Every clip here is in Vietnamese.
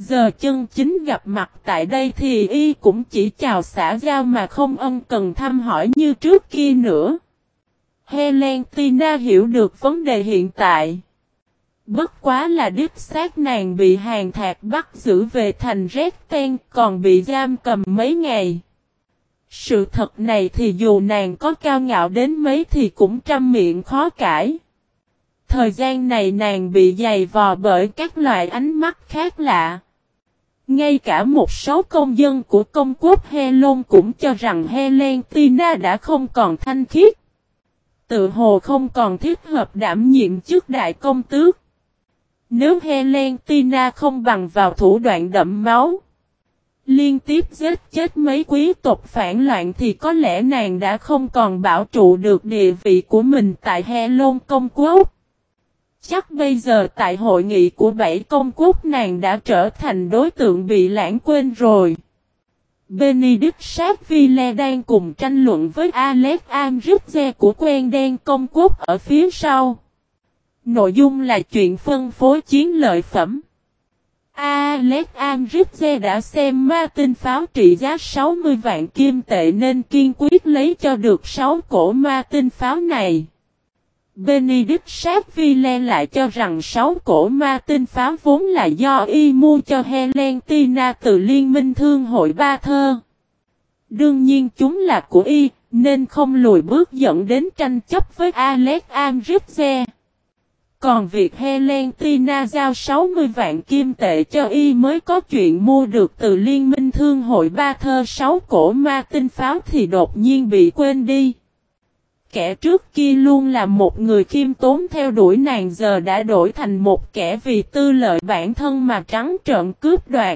Giờ chân chính gặp mặt tại đây thì y cũng chỉ chào xã giao mà không ân cần thăm hỏi như trước kia nữa. Helena hiểu được vấn đề hiện tại. Bất quá là đích xác nàng bị Hàn Thạc bắt giữ về thành Resten, còn bị giam cầm mấy ngày. Sự thật này thì dù nàng có cao ngạo đến mấy thì cũng trăm miệng khó cãi. Thời gian này nàng bị dày vò bởi các loại ánh mắt khác lạ. Ngay cả một số công dân của công quốc Helon cũng cho rằng Helena đã không còn thanh khiết. Tự hồ không còn thích hợp đảm nhiệm chức đại công tước. Nếu Helena không bằng vào thủ đoạn đẫm máu, liên tiếp giết chết mấy quý tộc phản loạn thì có lẽ nàng đã không còn bảo trụ được địa vị của mình tại Helon công quốc. Chắc bây giờ tại hội nghị của 7 công quốc nàng đã trở thành đối tượng bị lãng quên rồi. Benedict Sackville đang cùng tranh luận với Alex Amrize của Quen Đen công quốc ở phía sau. Nội dung là chuyện phân phối chiến lợi phẩm. Alex Amrize đã xem ma tinh pháo trị giá 60 vạn kim tệ nên kiên quyết lấy cho được 6 cổ ma tinh pháo này. Benedict Sackville lại cho rằng 6 cổ ma tinh pháo vốn là do y mua cho Helena từ Liên minh Thương hội Ba Thơ. Đương nhiên chúng là của y, nên không lùi bước dẫn đến tranh chấp với Alex Amrize. Còn việc Helena giao 60 vạn kim tệ cho y mới có chuyện mua được từ Liên minh Thương hội Ba Thơ 6 cổ ma tinh pháo thì đột nhiên bị quên đi. Kẻ trước kia luôn là một người khiêm tốn theo đuổi nàng giờ đã đổi thành một kẻ vì tư lợi bản thân mà trắng trợn cướp đoạt.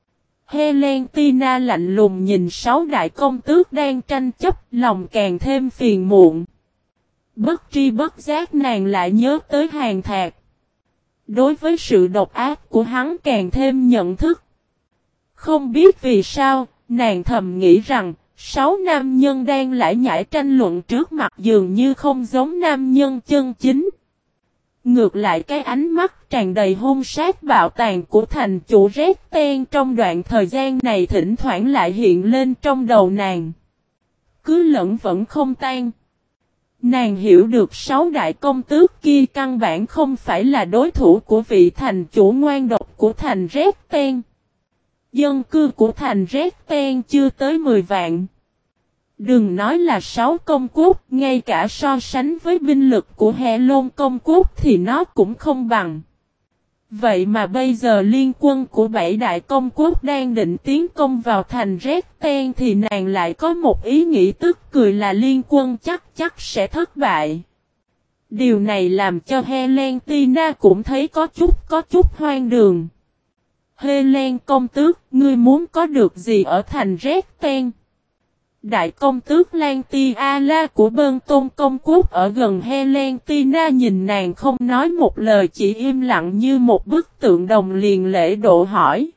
Helena lạnh lùng nhìn 6 đại công tước đang tranh chấp, lòng càng thêm phiền muộn. Bất tri bất giác nàng lại nhớ tới Hàn Thạc. Đối với sự độc ác của hắn càng thêm nhận thức. Không biết vì sao, nàng thầm nghĩ rằng 6 nam nhân đang lải nhải tranh luận trước mặt dường như không giống nam nhân chân chính. Ngược lại cái ánh mắt tràn đầy hung sát bạo tàn của thành chủ Resten trong đoạn thời gian này thỉnh thoảng lại hiện lên trong đầu nàng. Cứ lẫn vẫn không tan. Nàng hiểu được 6 đại công tước kia căn bản không phải là đối thủ của vị thành chủ ngoan độc của thành Resten. Dân cư của thành Resten chưa tới 10 vạn. Đừng nói là 6 công quốc, ngay cả so sánh với binh lực của Helon công quốc thì nó cũng không bằng. Vậy mà bây giờ liên quân của 7 đại công quốc đang định tiến công vào thành Resten thì nàng lại có một ý nghĩ tức cười là liên quân chắc sẽ thất bại. Điều này làm cho Helena cũng thấy có chút hoang đường. Helen công tước, ngươi muốn có được gì ở thành Resten? Đại công tước Lantiala của Bơn Tôn công quốc ở gần Helena nhìn nàng không nói một lời chỉ im lặng như một bức tượng đồng liền lễ độ hỏi.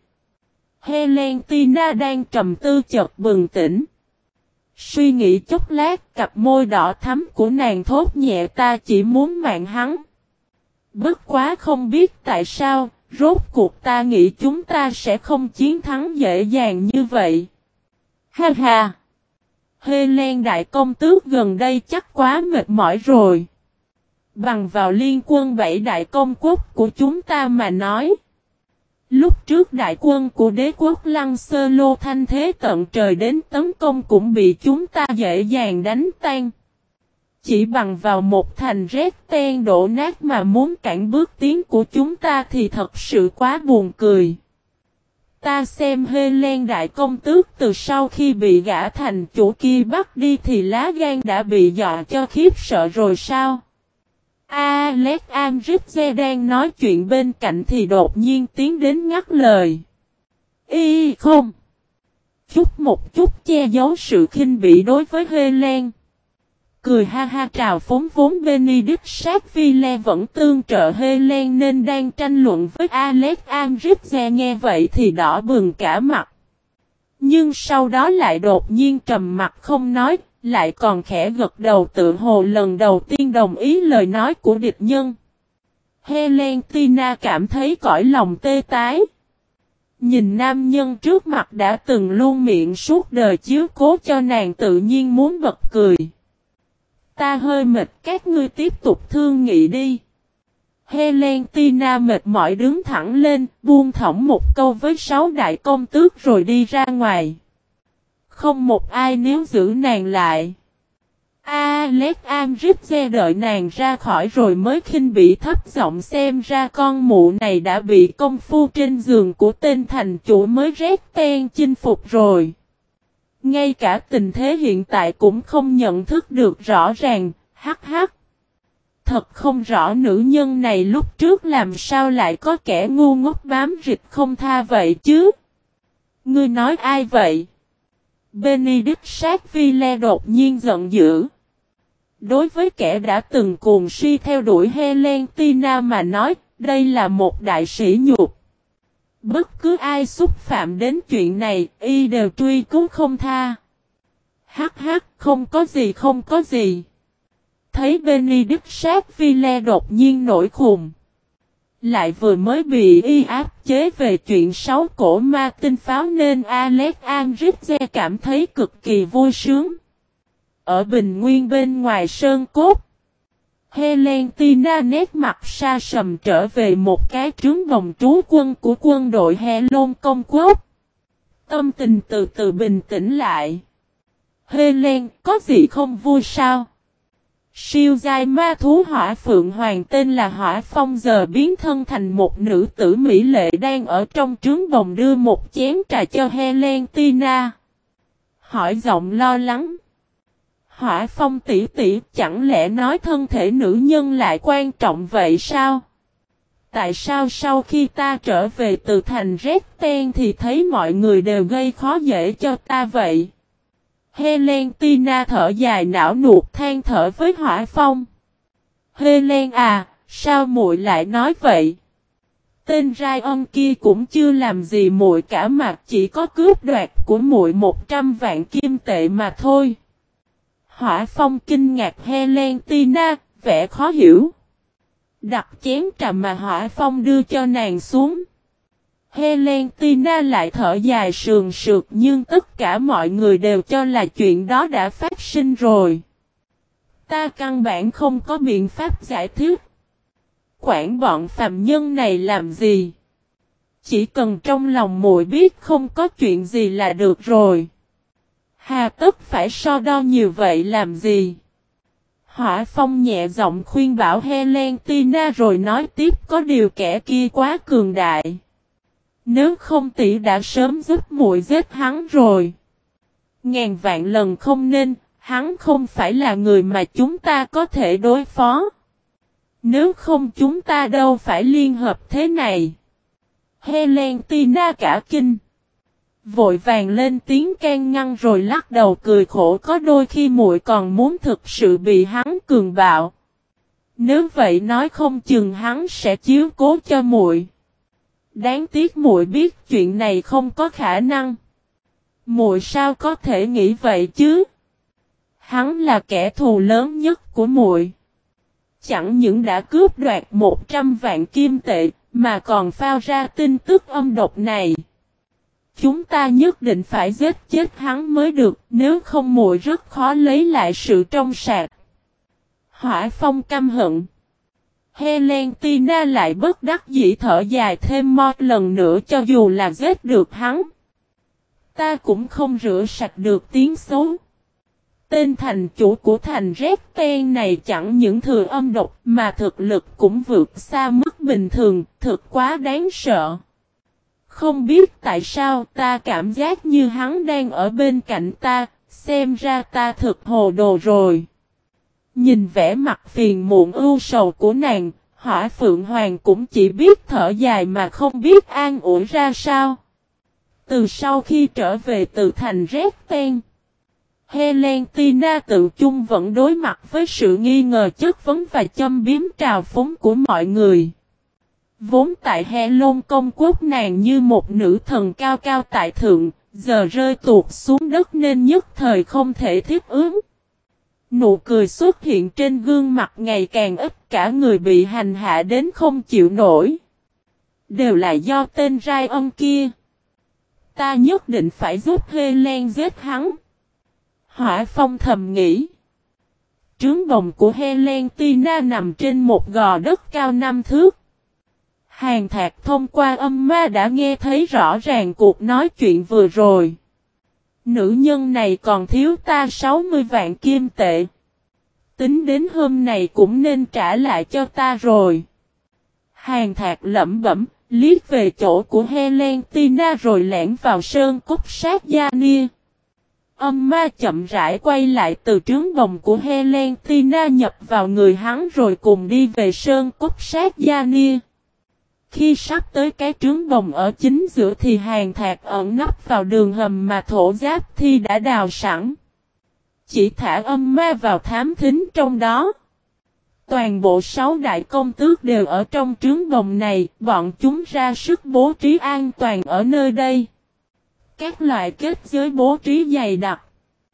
Helena đang trầm tư chợt bừng tỉnh. Suy nghĩ chốc lát cặp môi đỏ thắm của nàng thốt nhẹ ta chỉ muốn mạng hắn. Bất quá không biết tại sao, rốt cuộc ta nghĩ chúng ta sẽ không chiến thắng dễ dàng như vậy. Ha ha! Helen đại công tước gần đây chắc quá mệt mỏi rồi. Bằng vào liên quân 7 đại công quốc của chúng ta mà nói. Lúc trước đại quân của đế quốc Lăng Sơ Lô thanh thế tận trời đến tấn công cũng bị chúng ta dễ dàng đánh tan. Chỉ bằng vào một thành Resten đổ nát mà muốn cản bước tiến của chúng ta thì thật sự quá buồn cười. Ta xem Helen đại công tước từ sau khi bị gã thành chủ kia bắt đi thì lá gan đã bị dọa cho khiếp sợ rồi sao? Alex Amrize đang nói chuyện bên cạnh thì đột nhiên tiến đến ngắt lời. Không. Một chút che giấu sự khinh bỉ đối với Helen. Cười ha ha trào phúng vốn Benedict Sackville vẫn tương trợ Helen nên đang tranh luận với Alex Amrize nghe vậy thì đỏ bừng cả mặt. Nhưng sau đó lại đột nhiên trầm mặt không nói, lại còn khẽ gật đầu tự hồ lần đầu tiên đồng ý lời nói của địch nhân. Helena cảm thấy cõi lòng tê tái. Nhìn nam nhân trước mặt đã từng luôn miệng suốt đời chiếu cố cho nàng tự nhiên muốn bật cười. Ta hơi mệt, các ngươi tiếp tục thương nghị đi. Helena mệt mỏi đứng thẳng lên, buông thõng một câu với 6 đại công tước rồi đi ra ngoài. Không một ai níu giữ nàng lại. Alex Amrize đợi nàng ra khỏi rồi mới khinh bỉ thấp giọng, xem ra con mụ này đã bị công phu trên giường của tên thành chủ mới rét ten chinh phục rồi. Ngay cả tình thế hiện tại cũng không nhận thức được rõ ràng, hắc hắc. Thật không rõ nữ nhân này lúc trước làm sao lại có kẻ ngu ngốc bám rịch không tha vậy chứ. Ngươi nói ai vậy? Benedict Sackville đột nhiên giận dữ. Đối với kẻ đã từng cuồng si theo đuổi Helena mà nói, đây là một đại sỉ nhục. Bất cứ ai xúc phạm đến chuyện này, y đều truy cứu không tha. Hắc hắc, không có gì không có gì. Thấy Benedict Sackville đột nhiên nổi khùng. Lại vừa mới bị y áp chế về chuyện 6 cổ ma tinh pháo nên Alex Amrize cảm thấy cực kỳ vui sướng. Ở bình nguyên bên ngoài sơn cốt, Helena nét mặt sa sầm trở về một cái trướng bồng trú quân của quân đội Helon công quốc. Tâm tình từ từ bình tĩnh lại. Helen, có gì không vui sao? Siêu giai ma thú hỏa phượng hoàng tên là Hỏa Phong giờ biến thân thành một nữ tử mỹ lệ đang ở trong trướng bồng đưa một chén trà cho Helena. Hỏi giọng lo lắng. Hỏa Phong tỷ tỷ, chẳng lẽ nói thân thể nữ nhân lại quan trọng vậy sao? Tại sao sau khi ta trở về từ thành Resten thì thấy mọi người đều gây khó dễ cho ta vậy? Helena thở dài não nuột than thở với Hỏa Phong. Helen à, sao muội lại nói vậy? Tên Ryan kia cũng chưa làm gì muội cả mà chỉ có cướp đoạt của muội 100 vạn kim tệ mà thôi. Hỏa Phong kinh ngạc Helena, vẻ khó hiểu. Đặt chén trà mà Hỏa Phong đưa cho nàng xuống. Helena lại thở dài sườn sượt nhưng tất cả mọi người đều cho là chuyện đó đã phát sinh rồi. Ta căn bản không có biện pháp giải thích. Quản bọn phàm nhân này làm gì? Chỉ cần trong lòng muội biết không có chuyện gì là được rồi. Hà tất phải so đo nhiều vậy làm gì? Hỏa Phong nhẹ giọng khuyên bảo Helena rồi nói tiếp, có điều kẻ kia quá cường đại. Nếu không tỷ đã sớm giúp muội giết hắn rồi. Ngàn vạn lần không nên, hắn không phải là người mà chúng ta có thể đối phó. Nếu không chúng ta đâu phải liên hợp thế này. Helena cả kinh. Vội vàng lên tiếng can ngăn rồi lắc đầu cười khổ, có đôi khi muội còn muốn thực sự bị hắn cường bạo. Nếu vậy nói không chừng hắn sẽ chiếu cố cho muội. Đáng tiếc muội biết chuyện này không có khả năng. Muội sao có thể nghĩ vậy chứ? Hắn là kẻ thù lớn nhất của muội. Chẳng những đã cướp đoạt 100 vạn kim tệ mà còn phao ra tin tức âm độc này. Chúng ta nhất định phải giết chết hắn mới được, nếu không muội rất khó lấy lại sự trong sạch. Hỏa Phong căm hận. Helena lại bất đắc dĩ thở dài thêm một lần nữa, cho dù là giết được hắn. Ta cũng không rửa sạch được tiếng xấu. Tên thành chủ của thành Resten này chẳng những thừa âm độc mà thực lực cũng vượt xa mức bình thường, thực quá đáng sợ. Không biết tại sao ta cảm giác như hắn đang ở bên cạnh ta, xem ra ta thực hồ đồ rồi. Nhìn vẻ mặt phiền muộn ưu sầu của nàng, Hỏa Phượng Hoàng cũng chỉ biết thở dài mà không biết an ủi ra sao. Từ sau khi trở về từ thành Resten, Helena tự chung vẫn đối mặt với sự nghi ngờ chất vấn và châm biếm trào phúng của mọi người. Vốn tại Helon công quốc nàng như một nữ thần cao cao tại thượng, giờ rơi tuột xuống đất nên nhất thời không thể thích ứng. Nụ cười xuất hiện trên gương mặt ngày càng ít, cả người bị hành hạ đến không chịu nổi. Đều là do tên Ryan kia. Ta nhất định phải giúp Helen giết hắn. Hỏa Phong thầm nghĩ. Trướng bồng của Helentina nằm trên một gò đất cao 5 thước. Hàn Thạc thông qua âm ma đã nghe thấy rõ ràng cuộc nói chuyện vừa rồi. Nữ nhân này còn thiếu ta 60 vạn kim tệ. Tính đến hôm này cũng nên trả lại cho ta rồi. Hàn Thạc lẩm bẩm, liếc về chỗ của Helentina rồi lẻn vào sơn cốt sát gia nia. Âm ma chậm rãi quay lại từ trướng bồng của Helentina nhập vào người hắn rồi cùng đi về sơn cốt sát gia nia. Khi sắp tới cái trướng bồng ở chính giữa thì Hàn Thạc ẩn nấp vào đường hầm mà Thổ Giáp Thi đã đào sẵn. Chỉ thả âm ma vào thám thính trong đó. Toàn bộ 6 đại công tước đều ở trong trướng bồng này, bọn chúng ra sức bố trí an toàn ở nơi đây. Các loại kết giới bố trí dày đặc.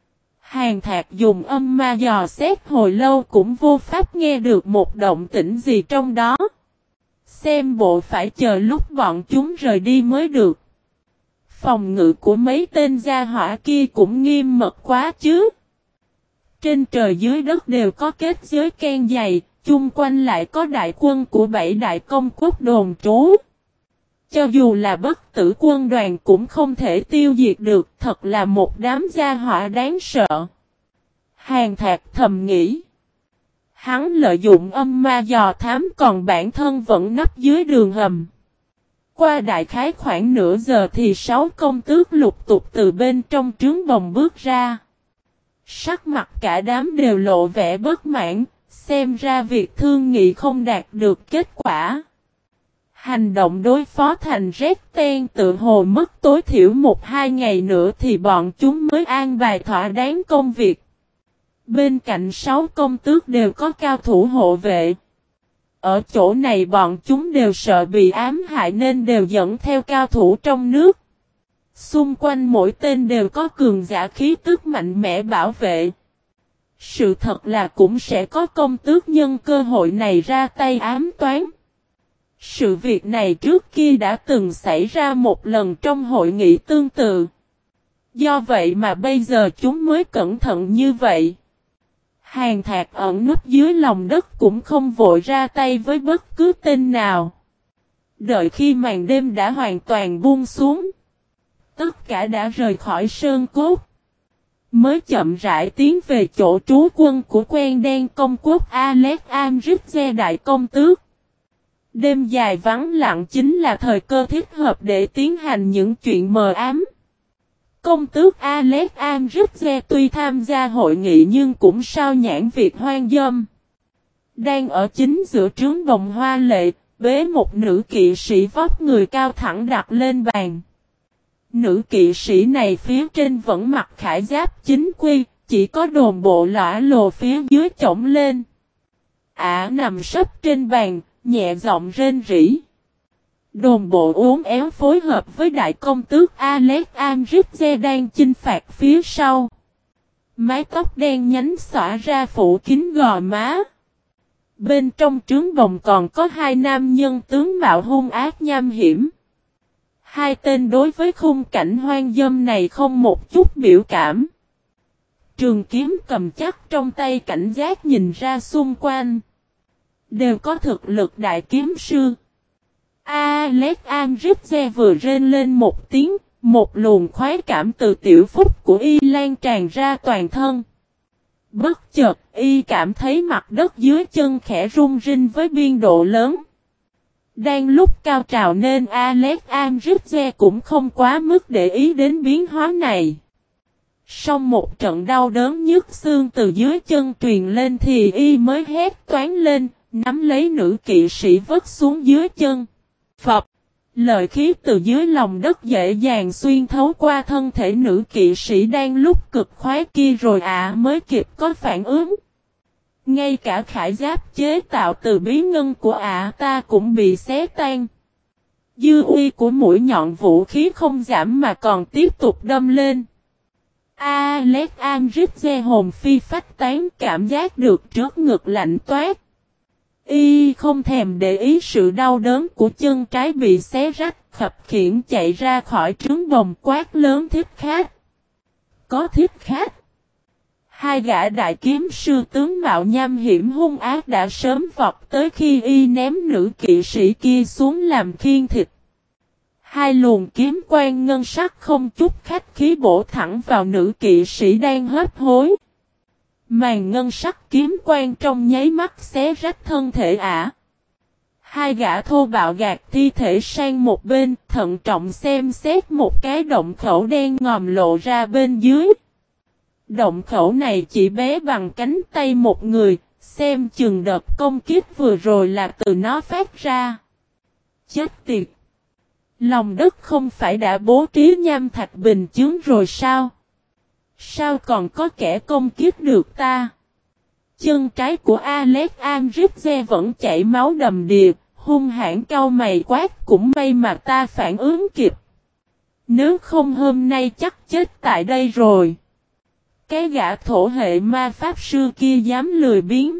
Hàn Thạc dùng âm ma dò xét hồi lâu cũng vô pháp nghe được một động tĩnh gì trong đó. Xem bộ phải chờ lúc bọn chúng rời đi mới được. Phòng ngự của mấy tên gia hỏa kia cũng nghiêm mật quá chứ. Trên trời dưới đất đều có kết giới ken dày, chung quanh lại có đại quân của 7 đại công quốc đồn trú. Cho dù là bất tử quân đoàn cũng không thể tiêu diệt được, thật là một đám gia hỏa đáng sợ. Hàn Thạc thầm nghĩ. Hắn lợi dụng âm ma dò thám còn bản thân vẫn nấp dưới đường hầm. Qua đại khái khoảng nửa giờ thì 6 công tước lục tục từ bên trong trướng bồng bước ra. Sắc mặt cả đám đều lộ vẻ bất mãn, xem ra việc thương nghị không đạt được kết quả. Hành động đối phó thành rét ten tự hồ mất tối thiểu 1-2 ngày nữa thì bọn chúng mới an bài thỏa đáng công việc. Bên cạnh 6 công tước đều có cao thủ hộ vệ. Ở chỗ này bọn chúng đều sợ bị ám hại nên đều dẫn theo cao thủ trong nước. Xung quanh mỗi tên đều có cường giả khí tức mạnh mẽ bảo vệ. Sự thật là cũng sẽ có công tước nhân cơ hội này ra tay ám toán. Sự việc này trước kia đã từng xảy ra một lần trong hội nghị tương tự. Do vậy mà bây giờ chúng mới cẩn thận như vậy. Hàn Thạc ẩn núp dưới lòng đất cũng không vội ra tay với bất cứ tên nào. Đợi khi màn đêm đã hoàn toàn buông xuống. Tất cả đã rời khỏi sơn cốt. Mới chậm rãi tiến về chỗ trú quân của quen đen công quốc Alex Amritze đại công tước. Đêm dài vắng lặng chính là thời cơ thích hợp để tiến hành những chuyện mờ ám. Công tước Alex Amritze tuy tham gia hội nghị nhưng cũng sao nhãn việc hoang dâm. Đang ở chính giữa trướng bồng hoa lệ, bế một nữ kỵ sĩ vóc người cao thẳng đặt lên bàn. Nữ kỵ sĩ này phía trên vẫn mặc khải giáp chính quy, chỉ có đồn bộ lõa lồ phía dưới chổng lên. Ả nằm sấp trên bàn, nhẹ giọng rên rỉ. Đồn bộ uốn éo phối hợp với đại công tước Alex Amritze đang chinh phạt phía sau. Mái tóc đen nhánh xõa ra phủ kín gò má. Bên trong trướng bồng còn có 2 nam nhân tướng mạo hung ác nham hiểm. 2 tên đối với khung cảnh hoang dâm này không một chút biểu cảm. Trường kiếm cầm chắc trong tay cảnh giác nhìn ra xung quanh. Đều có thực lực đại kiếm sư. Alex Amritze vừa rên lên một tiếng, một luồng khoái cảm từ tiểu phúc của y lan tràn ra toàn thân. Bất chợt y cảm thấy mặt đất dưới chân khẽ rung rinh với biên độ lớn. Đang lúc cao trào nên Alex Amritze cũng không quá mức để ý đến biến hóa này. Sau một trận đau đớn nhức xương từ dưới chân truyền lên thì y mới hét toáng lên, nắm lấy nữ kỵ sĩ vứt xuống dưới chân. Phập! Lợi khí từ dưới lòng đất dễ dàng xuyên thấu qua thân thể nữ kỵ sĩ đang lúc cực khoái kia rồi mới kịp có phản ứng. Ngay cả khải giáp chế tạo từ bí ngân của ta cũng bị xé tan. Dư uy của mũi nhọn vũ khí không giảm mà còn tiếp tục đâm lên. Alex Amritze hồn phi phách tán cảm giác được trước ngực lạnh toát. Y không thèm để ý sự đau đớn của chân trái bị xé rách, khập khiễng chạy ra khỏi trướng bồng quát lớn thiết khác. Có thiết khác. Hai gã đại kiếm sư tướng mạo nham hiểm hung ác đã sớm vọt tới khi y ném nữ kỵ sĩ kia xuống làm khiên thịt. Hai luồng kiếm quang ngân sắc không chút khách khí bổ thẳng vào nữ kỵ sĩ đang hấp hối. Màn ngân sắc kiếm quang trong nháy mắt xé rách thân thể ả. Hai gã thô bạo gạt thi thể sang một bên, thận trọng xem xét một cái động khẩu đen ngòm lộ ra bên dưới. Động khẩu này chỉ bé bằng cánh tay một người, xem chừng đợt công kích vừa rồi là từ nó phát ra. Chết tiệt! Lòng đất không phải đã bố trí nham thạch bình chướng rồi sao? Sao còn có kẻ công kích được ta? Chân trái của Alex Amrize vẫn chảy máu đầm đìa, hung hãn cau mày quát, cũng may mà ta phản ứng kịp. Nếu không hôm nay chắc chết tại đây rồi. Cái gã thổ hệ ma pháp sư kia dám lười biếng.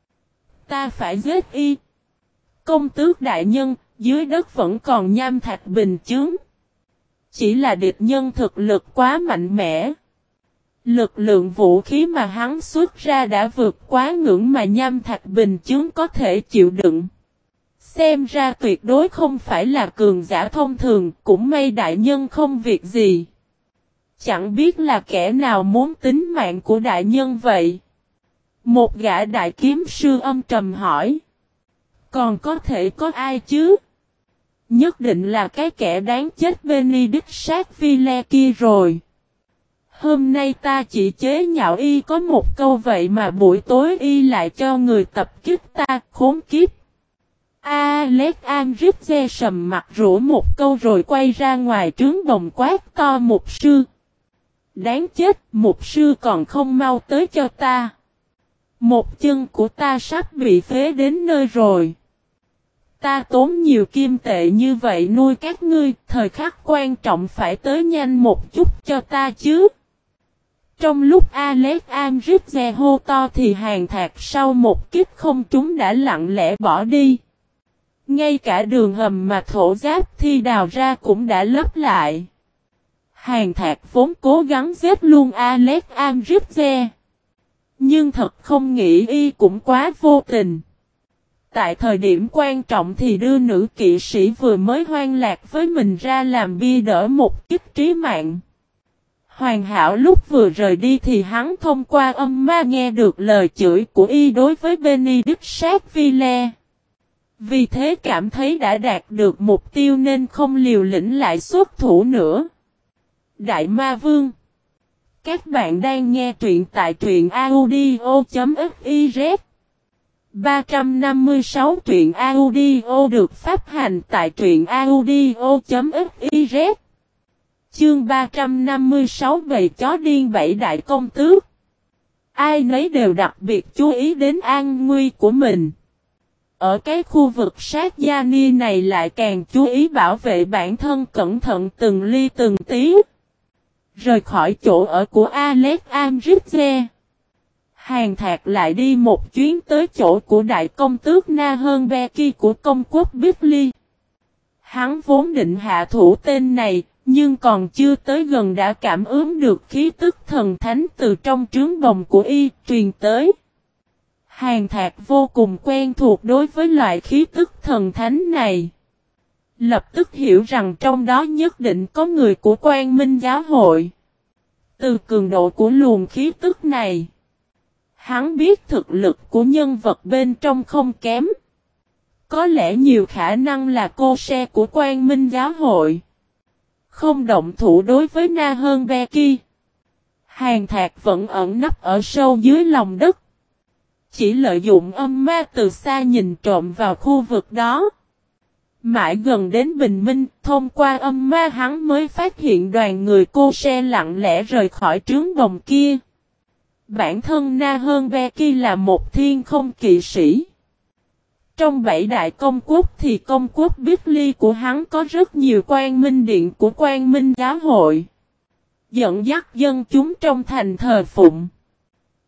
Ta phải giết y. Công tước đại nhân, dưới đất vẫn còn nham thạch bình chướng. Chỉ là địch nhân thực lực quá mạnh mẽ. Lực lượng vũ khí mà hắn xuất ra đã vượt quá ngưỡng mà nham thạch bình chướng có thể chịu đựng. Xem ra tuyệt đối không phải là cường giả thông thường, cũng may đại nhân không việc gì. Chẳng biết là kẻ nào muốn tính mạng của đại nhân vậy? Một gã đại kiếm sư âm trầm hỏi. Còn có thể có ai chứ? Nhất định là cái kẻ đáng chết Benedict Sackville kia rồi. Hôm nay ta chỉ chế nhạo y có một câu vậy mà buổi tối y lại cho người tập kích ta, khốn kiếp. Alex Amrize sầm mặt rủa một câu rồi quay ra ngoài trướng bồng quát to mục sư. Đáng chết, mục sư còn không mau tới cho ta. Một chân của ta sắp bị phế đến nơi rồi. Ta tốn nhiều kim tệ như vậy nuôi các ngươi, thời khắc quan trọng phải tới nhanh một chút cho ta chứ. Trong lúc Alex Amrize hô to thì hàng thạc sau một kích không trúng đã lặng lẽ bỏ đi. Ngay cả đường hầm mà thổ giáp thi đào ra cũng đã lấp lại. Hàng thạc vốn cố gắng giết luôn Alex Amrize. Nhưng thật không nghĩ y cũng quá vô tình. Tại thời điểm quan trọng thì đưa nữ kỵ sĩ vừa mới hoang lạc với mình ra làm bia đỡ một kích trí mạng. Hoàn hảo lúc vừa rời đi thì hắn thông qua âm ma nghe được lời chửi của y đối với Benedict Sackville. Vì thế cảm thấy đã đạt được mục tiêu nên không liều lĩnh lại xuất thủ nữa. Đại Ma Vương. Các bạn đang nghe truyện tại truyện audio.fiz 356 truyện audio được phát hành tại truyện audio.fiz. Chương 356 bầy chó điên bảy đại công tước. Ai nấy đều đặc biệt chú ý đến an nguy của mình. Ở cái khu vực sát gia ni này lại càng chú ý bảo vệ bản thân cẩn thận từng ly từng tí. Rời khỏi chỗ ở của Alex Amrize. Hàng thạc lại đi một chuyến tới chỗ của đại công tước Na Hơn Becky của công quốc Bickley. Hắn vốn định hạ thủ tên này, nhưng còn chưa tới gần đã cảm ứng được khí tức thần thánh từ trong trướng bồng của y truyền tới. Hàng thạc vô cùng quen thuộc đối với loại khí tức thần thánh này. Lập tức hiểu rằng trong đó nhất định có người của Quang Minh giáo hội. Từ cường độ của luồng khí tức này, hắn biết thực lực của nhân vật bên trong không kém. Có lẽ nhiều khả năng là cô se của Quang Minh giáo hội. Không động thủ đối với Na Hơn Becky. Hàng thạc vẫn ẩn nấp ở sâu dưới lòng đất. Chỉ lợi dụng âm ma từ xa nhìn trộm vào khu vực đó. Mãi gần đến bình minh, thông qua âm ma hắn mới phát hiện đoàn người cô se lặng lẽ rời khỏi trướng bồng kia. Bản thân Na Hơn Becky là một thiên không kỵ sĩ. Trong bảy đại công quốc thì công quốc Bickley của hắn có rất nhiều Quang Minh điện của Quang Minh giáo hội. Dẫn dắt dân chúng trong thành thờ phụng.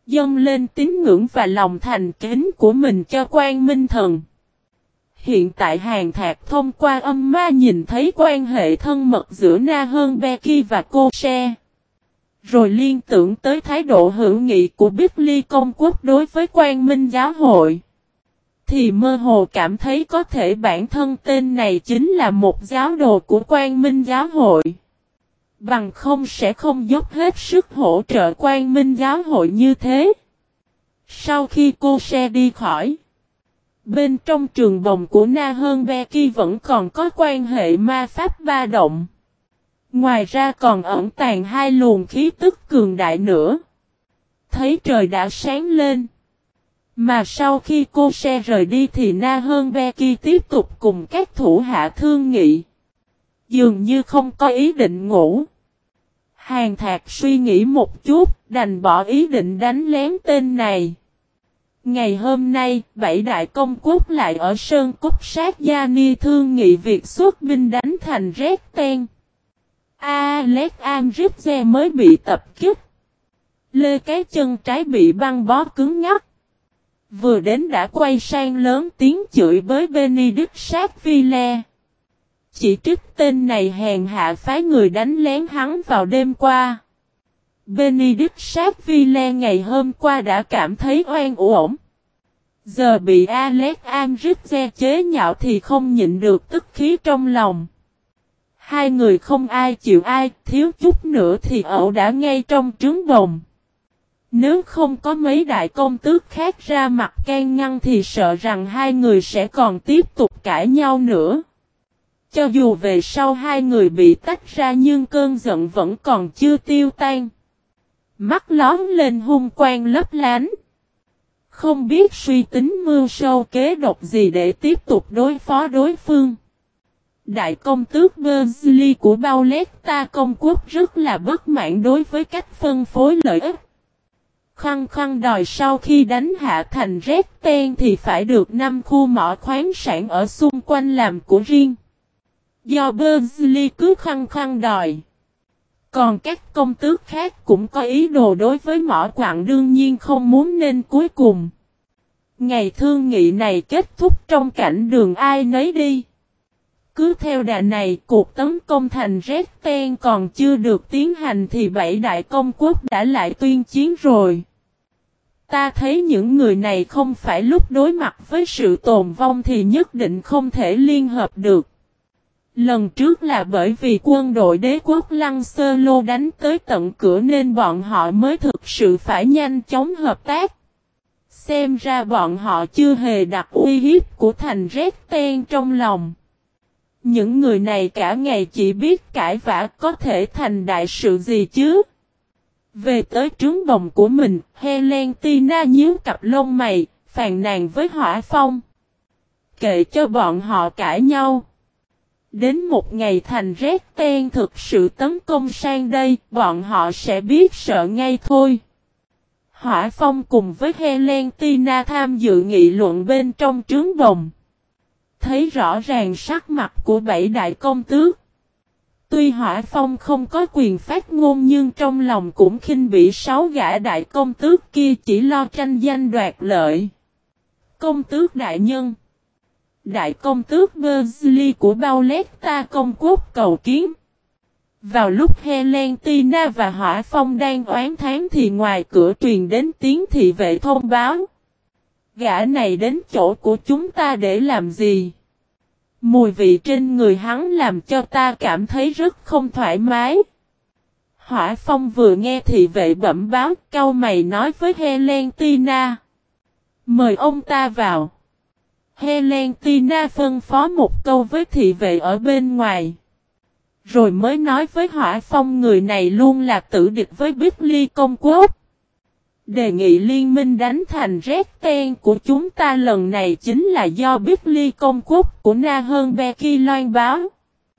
dâng lên tín ngưỡng và lòng thành kính của mình cho Quan Minh Thần. Hiện tại Hàn Thạc thông qua âm ma nhìn thấy quan hệ thân mật giữa Na Hơn Beki và cô Se. Rồi liên tưởng tới thái độ hữu nghị của Bích Ly Công Quốc đối với Quan Minh Giáo hội. Thì mơ hồ cảm thấy có thể bản thân tên này chính là một giáo đồ của Quan Minh Giáo hội. Bằng không sẽ không dốc hết sức hỗ trợ Quan Minh Giáo hội như thế. Sau khi cô Se đi khỏi, bên trong trường bồng của Na Hơn Beki vẫn còn có quan hệ ma pháp ba động. Ngoài ra còn ẩn tàng hai luồng khí tức cường đại nữa. Thấy trời đã sáng lên. Mà sau khi cô Se rời đi thì Na Hơn Beki tiếp tục cùng các thủ hạ thương nghị. Dường như không có ý định ngủ. Hàn Thạc suy nghĩ một chút, đành bỏ ý định đánh lén tên này. Ngày hôm nay, 7 đại công quốc lại ở Sơn Cốc sát Gia Ni thương nghị việc xuất binh đánh thành Rét Ten. Alex Amripze mới bị tập kích. Lê cái chân trái bị băng bó cứng ngắc. Vừa đến đã quay sang lớn tiếng chửi với Benedict Sackville. Chỉ trích tên này hèn hạ phái người đánh lén hắn vào đêm qua. Benedict Sackville ngày hôm qua đã cảm thấy oan uổng. Giờ bị Alex Amripze chế nhạo thì không nhịn được tức khí trong lòng. Hai người không ai chịu ai, thiếu chút nữa thì ẩu đã ngay trong trứng bồng. Nếu không có mấy đại công tước khác ra mặt can ngăn thì sợ rằng hai người sẽ còn tiếp tục cãi nhau nữa. Cho dù về sau hai người bị tách ra nhưng cơn giận vẫn còn chưa tiêu tan. Mắt lón lên hung quang lấp lánh. Không biết suy tính mưu sâu kế độc gì để tiếp tục đối phó đối phương. Đại công tước Berzli của Bauletta công quốc rất là bất mãn đối với cách phân phối lợi ích. Khăng khăng đòi sau khi đánh hạ thành Red Ten thì phải được 5 khu mỏ khoáng sản ở xung quanh làm của riêng. Do Berzli cứ khăng khăng đòi. Còn các công tước khác cũng có ý đồ đối với mỏ quặng đương nhiên không muốn nên cuối cùng. Ngày thương nghị này kết thúc trong cảnh đường ai nấy đi. Cứ theo đà này cuộc tấn công thành Red Ten còn chưa được tiến hành thì 7 đại công quốc đã lại tuyên chiến rồi. Ta thấy những người này không phải lúc đối mặt với sự tồn vong thì nhất định không thể liên hợp được. Lần trước là bởi vì quân đội đế quốc Lăng Sơ Lô đánh tới tận cửa nên bọn họ mới thực sự phải nhanh chóng hợp tác. Xem ra bọn họ chưa hề đặt uy hiếp của thành Red Ten trong lòng. Những người này cả ngày chỉ biết cãi vã có thể thành đại sự gì chứ. Về tới trướng bồng của mình, Helentina nhíu cặp lông mày, phàn nàn với Hỏa Phong. Kệ cho bọn họ cãi nhau. Đến một ngày thành Red Ten thực sự tấn công sang đây, bọn họ sẽ biết sợ ngay thôi. Hỏa Phong cùng với Helentina tham dự nghị luận bên trong trướng bồng. Thấy rõ ràng sắc mặt của 7 đại công tước. Tuy Hỏa Phong không có quyền phát ngôn nhưng trong lòng cũng khinh bỉ 6 gã đại công tước kia chỉ lo tranh danh đoạt lợi. Công tước đại nhân. Đại công tước Berzli của Bauletta công quốc cầu kiến. Vào lúc Helentina và Hỏa Phong đang oán thán thì ngoài cửa truyền đến tiếng thị vệ thông báo. Gã này đến chỗ của chúng ta để làm gì? Mùi vị trên người hắn làm cho ta cảm thấy rất không thoải mái. Hỏa Phong vừa nghe thị vệ bẩm báo, cau mày nói với Helentina. Mời ông ta vào. Helentina phân phó một câu với thị vệ ở bên ngoài. Rồi mới nói với Hỏa Phong người này luôn là tử địch với Bích Ly công quốc. Đề nghị liên minh đánh thành Red Ten của chúng ta lần này chính là do Bích Ly công quốc của Na Hơn Beki loan báo.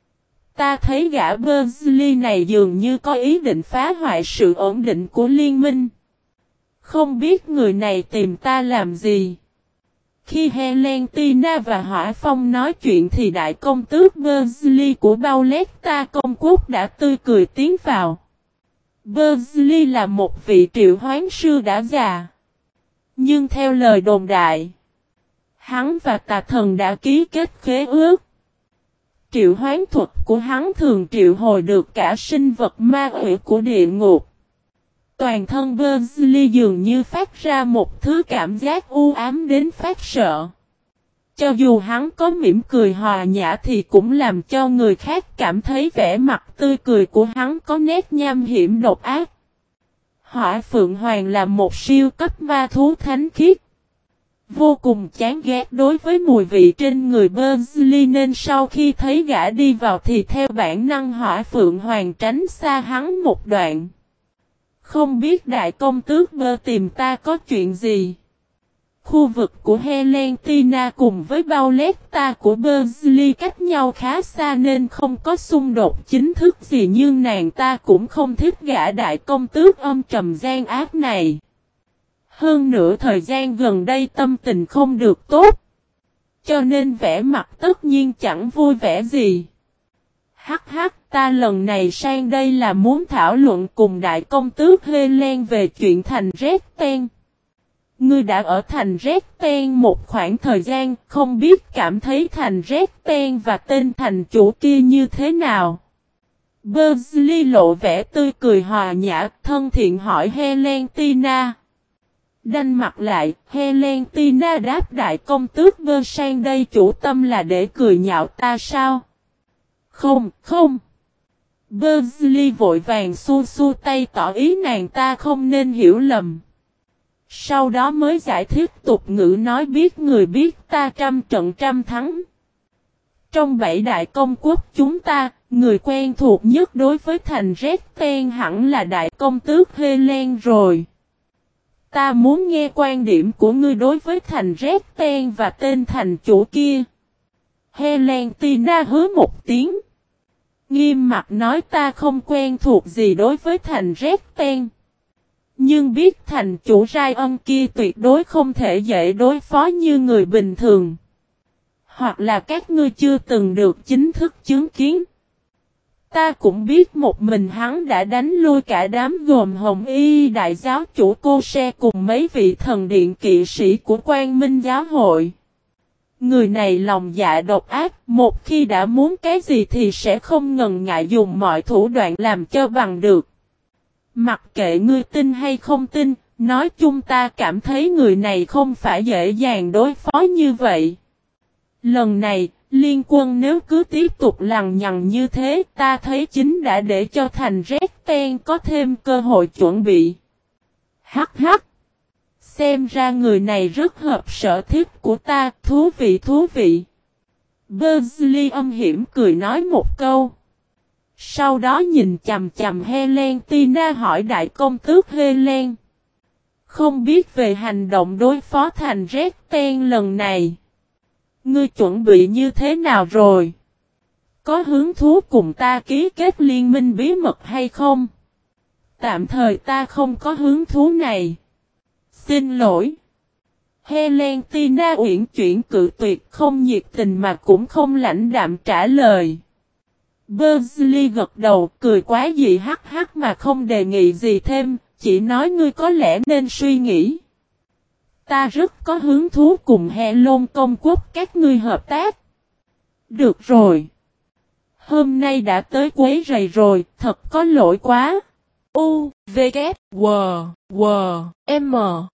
Ta thấy gã Berzli này dường như có ý định phá hoại sự ổn định của liên minh. Không biết người này tìm ta làm gì. Khi Helentina và Hỏa Phong nói chuyện thì đại công tước Berzli của Bauletta công quốc đã tươi cười tiến vào. Beasley là một vị triệu hoán sư đã già. Nhưng theo lời đồn đại, hắn và tà thần đã ký kết khế ước. Triệu hoán thuật của hắn thường triệu hồi được cả sinh vật ma quỷ của địa ngục. Toàn thân Beasley dường như phát ra một thứ cảm giác u ám đến phát sợ. Cho dù hắn có mỉm cười hòa nhã thì cũng làm cho người khác cảm thấy vẻ mặt tươi cười của hắn có nét nham hiểm độc ác. Hỏa Phượng Hoàng là một siêu cấp ma thú thánh khiết. Vô cùng chán ghét đối với mùi vị trên người Beasley nên sau khi thấy gã đi vào thì theo bản năng Hỏa Phượng Hoàng tránh xa hắn một đoạn. Không biết đại công tước Bơ tìm ta có chuyện gì? Khu vực của Helena cùng với Pauletta của Beasley cách nhau khá xa nên không có xung đột chính thức gì nhưng nàng ta cũng không thích gã đại công tước âm trầm gian ác này. Hơn nữa thời gian gần đây tâm tình không được tốt. Cho nên vẻ mặt tất nhiên chẳng vui vẻ gì. Hắc hắc, ta lần này sang đây là muốn thảo luận cùng đại công tước Helen về chuyện thành Resten. Ngươi đã ở thành Resten một khoảng thời gian, không biết cảm thấy thành Resten và tên thành chủ kia như thế nào. Beasley lộ vẻ tươi cười hòa nhã, thân thiện hỏi Helena. Đanh mặt lại, Helena đáp đại công tước Bơ sang đây chủ tâm là để cười nhạo ta sao? Không, không. Beasley vội vàng xua xua tay tỏ ý nàng ta không nên hiểu lầm. Sau đó mới giải thích tục ngữ nói biết người biết ta trăm trận trăm thắng. Trong 7 đại công quốc chúng ta, người quen thuộc nhất đối với thành Resten hẳn là đại công tước Helen rồi. Ta muốn nghe quan điểm của ngươi đối với thành Resten và tên thành chủ kia. Helena hứa một tiếng. Nghiêm mặt nói ta không quen thuộc gì đối với thành Resten. Nhưng biết thành chủ Ryan kia tuyệt đối không thể dễ đối phó như người bình thường. Hoặc là các ngươi chưa từng được chính thức chứng kiến. Ta cũng biết một mình hắn đã đánh lui cả đám gồm Hồng Y đại giáo chủ Cô Se cùng mấy vị thần điện kỵ sĩ của Quang Minh giáo hội. Người này lòng dạ độc ác, một khi đã muốn cái gì thì sẽ không ngần ngại dùng mọi thủ đoạn làm cho bằng được. Mặc kệ ngươi tin hay không tin, nói chung ta cảm thấy người này không phải dễ dàng đối phó như vậy. Lần này, liên quân nếu cứ tiếp tục lằng nhằng như thế, ta thấy chính đã để cho thành Resten có thêm cơ hội chuẩn bị. Hắc hắc. Xem ra người này rất hợp sở thích của ta, thú vị thú vị. Beasley âm hiểm cười nói một câu. Sau đó nhìn chằm chằm Helena hỏi đại công tước Helen. Không biết về hành động đối phó thành Resten lần này. Ngươi chuẩn bị như thế nào rồi? Có hứng thú cùng ta ký kết liên minh bí mật hay không? Tạm thời ta không có hứng thú này. Xin lỗi. Helena uyển chuyển cự tuyệt không nhiệt tình mà cũng không lãnh đạm trả lời. Beasley gật đầu cười quá dị hắc hắc mà không đề nghị gì thêm, chỉ nói ngươi có lẽ nên suy nghĩ. Ta rất có hứng thú cùng Helon công quốc các ngươi hợp tác. Được rồi. Hôm nay đã tới quấy rầy rồi, thật có lỗi quá. U, V, K, W, W, M.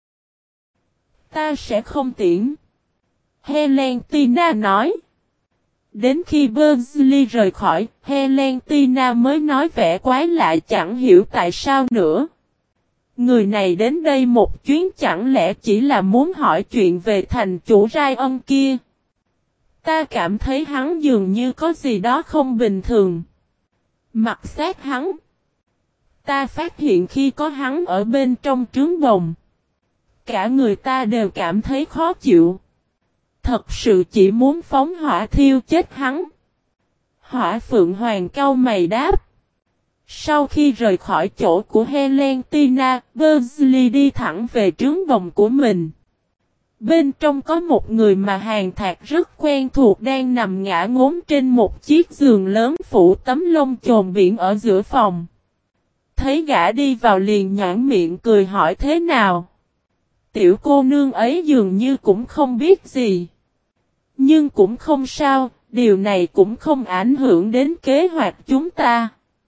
Ta sẽ không tiễn. Helena nói. Đến khi Beasley rời khỏi, Helena mới nói vẻ quái lạ chẳng hiểu tại sao nữa. Người này đến đây một chuyến chẳng lẽ chỉ là muốn hỏi chuyện về thành chủ Ryan kia. Ta cảm thấy hắn dường như có gì đó không bình thường. Mặt sát hắn. Ta phát hiện khi có hắn ở bên trong trướng bồng. Cả người ta đều cảm thấy khó chịu. Thật sự chỉ muốn phóng hỏa thiêu chết hắn. Hỏa Phượng Hoàng cau mày đáp. Sau khi rời khỏi chỗ của Helena, Beasley đi thẳng về trướng bồng của mình. Bên trong có một người mà Hàn Thạc rất quen thuộc đang nằm ngã ngốn trên một chiếc giường lớn phủ tấm lông chồn biển ở giữa phòng. thấy gã đi vào liền nhãn miệng cười hỏi thế nào. Tiểu cô nương ấy dường như cũng không biết gì. Nhưng cũng không sao, điều này cũng không ảnh hưởng đến kế hoạch chúng ta.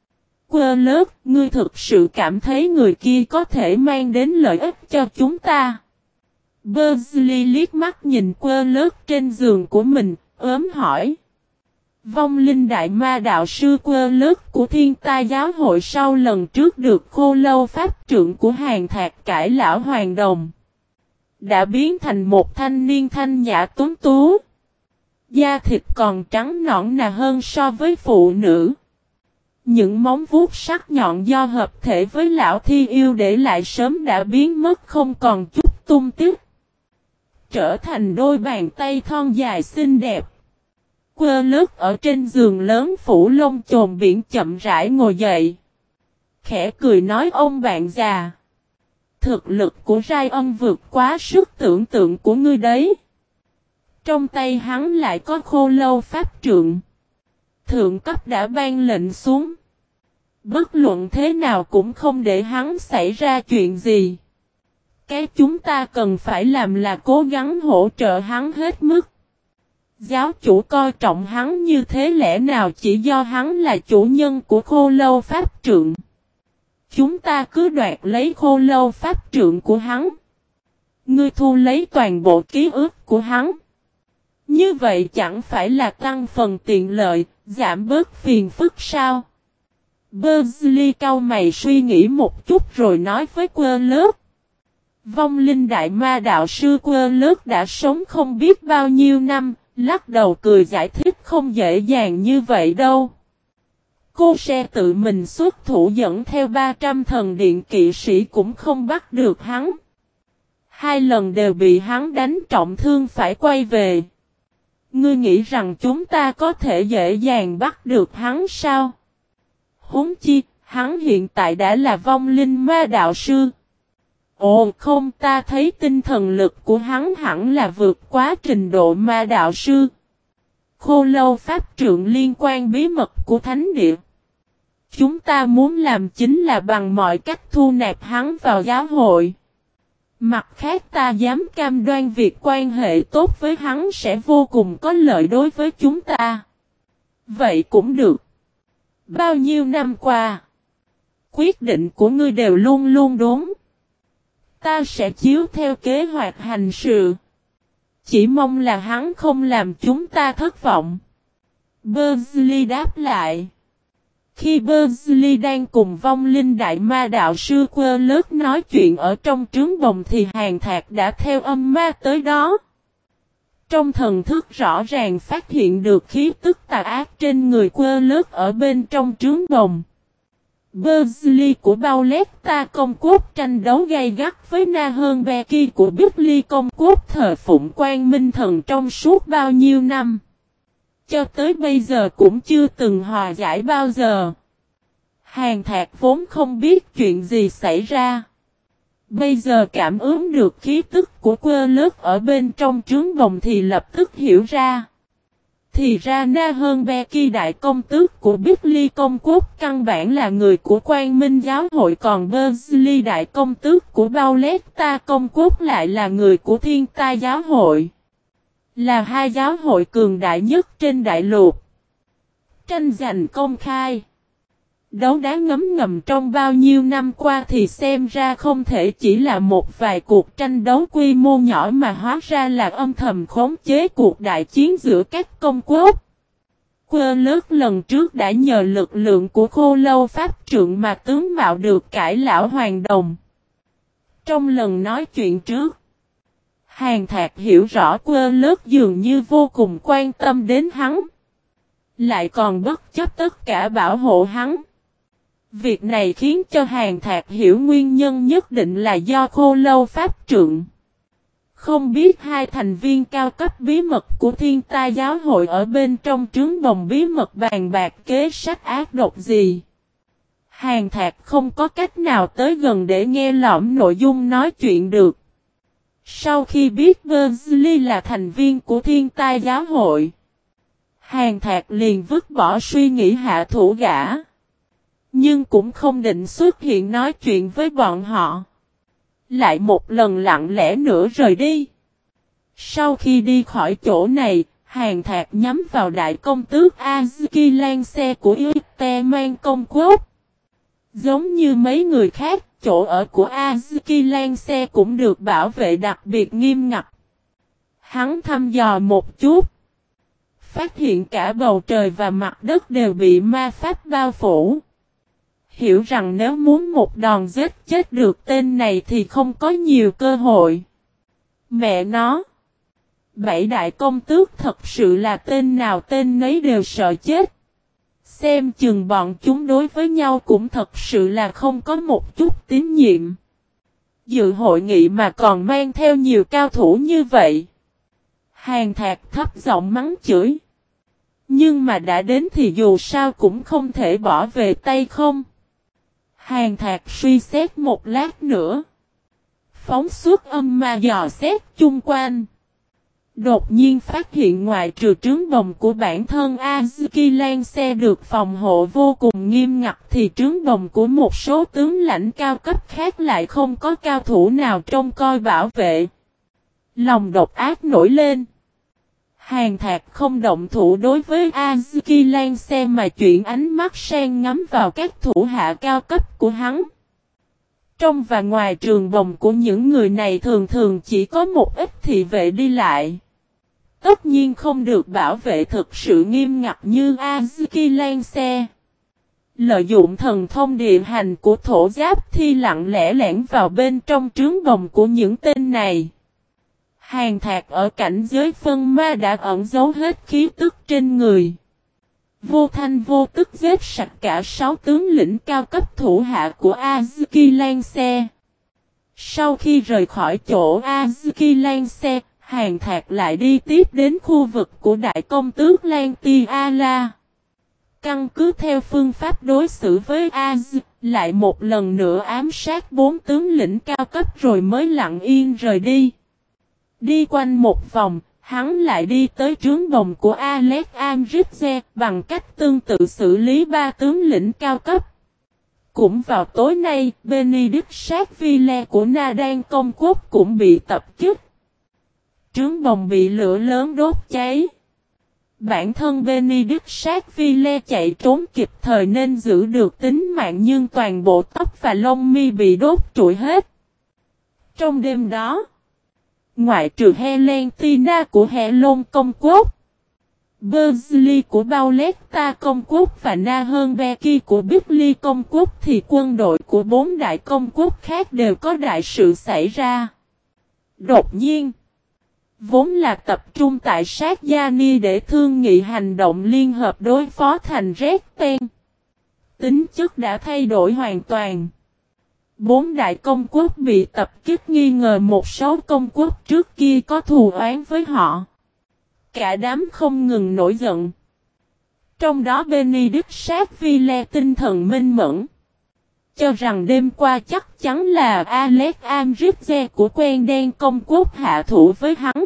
Quơ ngươi thực sự cảm thấy người kia có thể mang đến lợi ích cho chúng ta. Beasley liếc mắt nhìn Quơ trên giường của mình, ớm hỏi. Vong linh đại ma đạo sư Quơ của Thiên Tai giáo hội sau lần trước được Khô Lâu pháp trượng của Hàn Thạc cải lão Hoàng Đồng. Đã biến thành một thanh niên thanh nhã tuấn tú. Da thịt còn trắng nõn nà hơn so với phụ nữ. Những móng vuốt sắc nhọn do hợp thể với lão thi yêu để lại sớm đã biến mất không còn chút tung tích. Trở thành đôi bàn tay thon dài xinh đẹp. Quơ ở trên giường lớn phủ lông chồn biển chậm rãi ngồi dậy. Khẽ cười nói ông bạn già. Thực lực của Ryan vượt quá sức tưởng tượng của ngươi đấy. Trong tay hắn lại có Khô Lâu pháp trượng. Thượng cấp đã ban lệnh xuống. Bất luận thế nào cũng không để hắn xảy ra chuyện gì. Cái chúng ta cần phải làm là cố gắng hỗ trợ hắn hết mức. Giáo chủ coi trọng hắn như thế lẽ nào chỉ do hắn là chủ nhân của Khô Lâu pháp trượng. Chúng ta cứ đoạt lấy Khô Lâu pháp trượng của hắn. Ngươi thu lấy toàn bộ ký ức của hắn. Như vậy chẳng phải là tăng phần tiện lợi, giảm bớt phiền phức sao? Beasley cau mày suy nghĩ một chút rồi nói với Quơ Vong linh đại ma đạo sư Quơ đã sống không biết bao nhiêu năm, lắc đầu cười giải thích không dễ dàng như vậy đâu. Cô sẽ tự mình xuất thủ dẫn theo 300 thần điện kỵ sĩ cũng không bắt được hắn. 2 lần đều bị hắn đánh trọng thương phải quay về. Ngươi nghĩ rằng chúng ta có thể dễ dàng bắt được hắn sao? Huống chi, hắn hiện tại đã là vong linh ma đạo sư. Ồ không, ta thấy tinh thần lực của hắn hẳn là vượt quá trình độ ma đạo sư. Khô Lâu pháp trượng liên quan bí mật của thánh địa. Chúng ta muốn làm chính là bằng mọi cách thu nạp hắn vào giáo hội. Mặt khác ta dám cam đoan việc quan hệ tốt với hắn sẽ vô cùng có lợi đối với chúng ta. Vậy cũng được. Bao nhiêu năm qua, quyết định của ngươi đều luôn luôn đúng. Ta sẽ chiếu theo kế hoạch hành sự. Chỉ mong là hắn không làm chúng ta thất vọng. Beasley đáp lại. Khi Beasley đang cùng vong linh đại ma đạo sư Quơ nói chuyện ở trong trướng bồng thì Hàn Thạc đã theo âm ma tới đó. Trong thần thức rõ ràng phát hiện được khí tức tà ác trên người Quơ ở bên trong trướng bồng. Beasley của Bauletta công quốc tranh đấu gay gắt với Na Hơn Becky của Bickley công quốc thờ phụng Quang Minh Thần trong suốt bao nhiêu năm. Cho tới bây giờ cũng chưa từng hòa giải bao giờ. Hàn Thạc vốn không biết chuyện gì xảy ra. Bây giờ cảm ứng được khí tức của Quơ ở bên trong trướng bồng thì lập tức hiểu ra. Thì ra Na Hơn Becky đại công tước của Bickley công quốc căn bản là người của Quang Minh giáo hội, còn Beasley đại công tước của Bauletta công quốc lại là người của Thiên Tai giáo hội. Là 2 giáo hội cường đại nhất trên đại lục. Tranh giành công khai. Đấu đá ngấm ngầm trong bao nhiêu năm qua thì xem ra không thể chỉ là một vài cuộc tranh đấu quy mô nhỏ mà hóa ra là âm thầm khống chế cuộc đại chiến giữa các công quốc. Quơ lần trước đã nhờ lực lượng của Khô Lâu pháp trượng mà tướng mạo được cải lão Hoàng Đồng. Trong lần nói chuyện trước, Hàn Thạc hiểu rõ Quơ dường như vô cùng quan tâm đến hắn. Lại còn bất chấp tất cả bảo hộ hắn. Việc này khiến cho Hàn Thạc hiểu nguyên nhân nhất định là do Khô Lâu pháp trượng. Không biết 2 thành viên cao cấp bí mật của Thiên Tai giáo hội ở bên trong trướng bồng bí mật bàn bạc kế sách ác độc gì. Hàn Thạc không có cách nào tới gần để nghe lỏm nội dung nói chuyện được. Sau khi biết Beasley là thành viên của Thiên Tai giáo hội, Hàn Thạc liền vứt bỏ suy nghĩ hạ thủ gã. Nhưng nhưng cũng không định xuất hiện nói chuyện với bọn họ. Lại một lần lặng lẽ nữa rời đi. Sau khi đi khỏi chỗ này, Hàn Thạc nhắm vào đại công tước Azuki Lan xe của Yute mang công quốc. Giống như mấy người khác, chỗ ở của Azuki Lan xe cũng được bảo vệ đặc biệt nghiêm ngặt. Hắn thăm dò một chút. Phát hiện cả bầu trời và mặt đất đều bị ma pháp bao phủ. Hiểu rằng nếu muốn một đòn giết chết được tên này thì không có nhiều cơ hội. Mẹ nó! 7 đại công tước thật sự là tên nào tên nấy đều sợ chết. Xem chừng bọn chúng đối với nhau cũng thật sự là không có một chút tín nhiệm. Dự hội nghị mà còn mang theo nhiều cao thủ như vậy. Hàn Thạc thấp giọng mắng chửi. Nhưng mà đã đến thì dù sao cũng không thể bỏ về tay không. Hàn Thạc suy xét một lát nữa. Phóng xuất âm ma dò xét chung quanh. Đột nhiên phát hiện ngoại trừ trướng bồng của bản thân Azuki Lan xe được phòng hộ vô cùng nghiêm ngặt thì trướng bồng của một số tướng lãnh cao cấp khác lại không có cao thủ nào trông coi bảo vệ. Lòng độc ác nổi lên. Hàn Thạc không động thủ đối với Azuki Lan xe mà chuyển ánh mắt sang ngắm vào các thủ hạ cao cấp của hắn. Trong và ngoài trường bồng của những người này thường thường chỉ có một ít thị vệ đi lại. Tất nhiên không được bảo vệ thực sự nghiêm ngặt như Azuki Lan xe. Lợi dụng thần thông địa hành của thổ giáp thi lặng lẽ lẻn vào bên trong trướng bồng của những tên này. Hàn Thạc ở cảnh giới phân ma đã ẩn giấu hết khí tức trên người. Vô thanh vô tức giết sạch cả 6 tướng lĩnh cao cấp thủ hạ của Azuki Lan xe. Sau khi rời khỏi chỗ Azuki Lan xe, Hàn Thạc lại đi tiếp đến khu vực của đại công tước Lan Tiala. Căn cứ theo phương pháp đối xử với Az, lại một lần nữa ám sát 4 tướng lĩnh cao cấp rồi mới lặng yên rời đi. Đi quanh một vòng, hắn lại đi tới trướng bồng của Alex Amritze bằng cách tương tự xử lý 3 tướng lĩnh cao cấp. Cũng vào tối nay, Benedict Sackville của Nadan công quốc cũng bị tập kích. Trướng bồng bị lửa lớn đốt cháy. Bản thân Benedict Sackville chạy trốn kịp thời nên giữ được tính mạng nhưng toàn bộ tóc và lông mi bị đốt trụi hết. Trong đêm đó, ngoại trừ Helentina của Helon công quốc, Berzli của Bauletta công quốc và Nahernbeki của Bicli công quốc thì quân đội của 4 đại công quốc khác đều có đại sự xảy ra. Đột nhiên, vốn là tập trung tại sát Giani để thương nghị hành động liên hợp đối phó thành Resten. Tính chất đã thay đổi hoàn toàn. 4 đại công quốc bị tập kích nghi ngờ một số công quốc trước kia có thù oán với họ. Cả đám không ngừng nổi giận. Trong đó Benedict Sackville tinh thần minh mẫn. Cho rằng đêm qua chắc chắn là Alex Amritze của quen đen công quốc hạ thủ với hắn.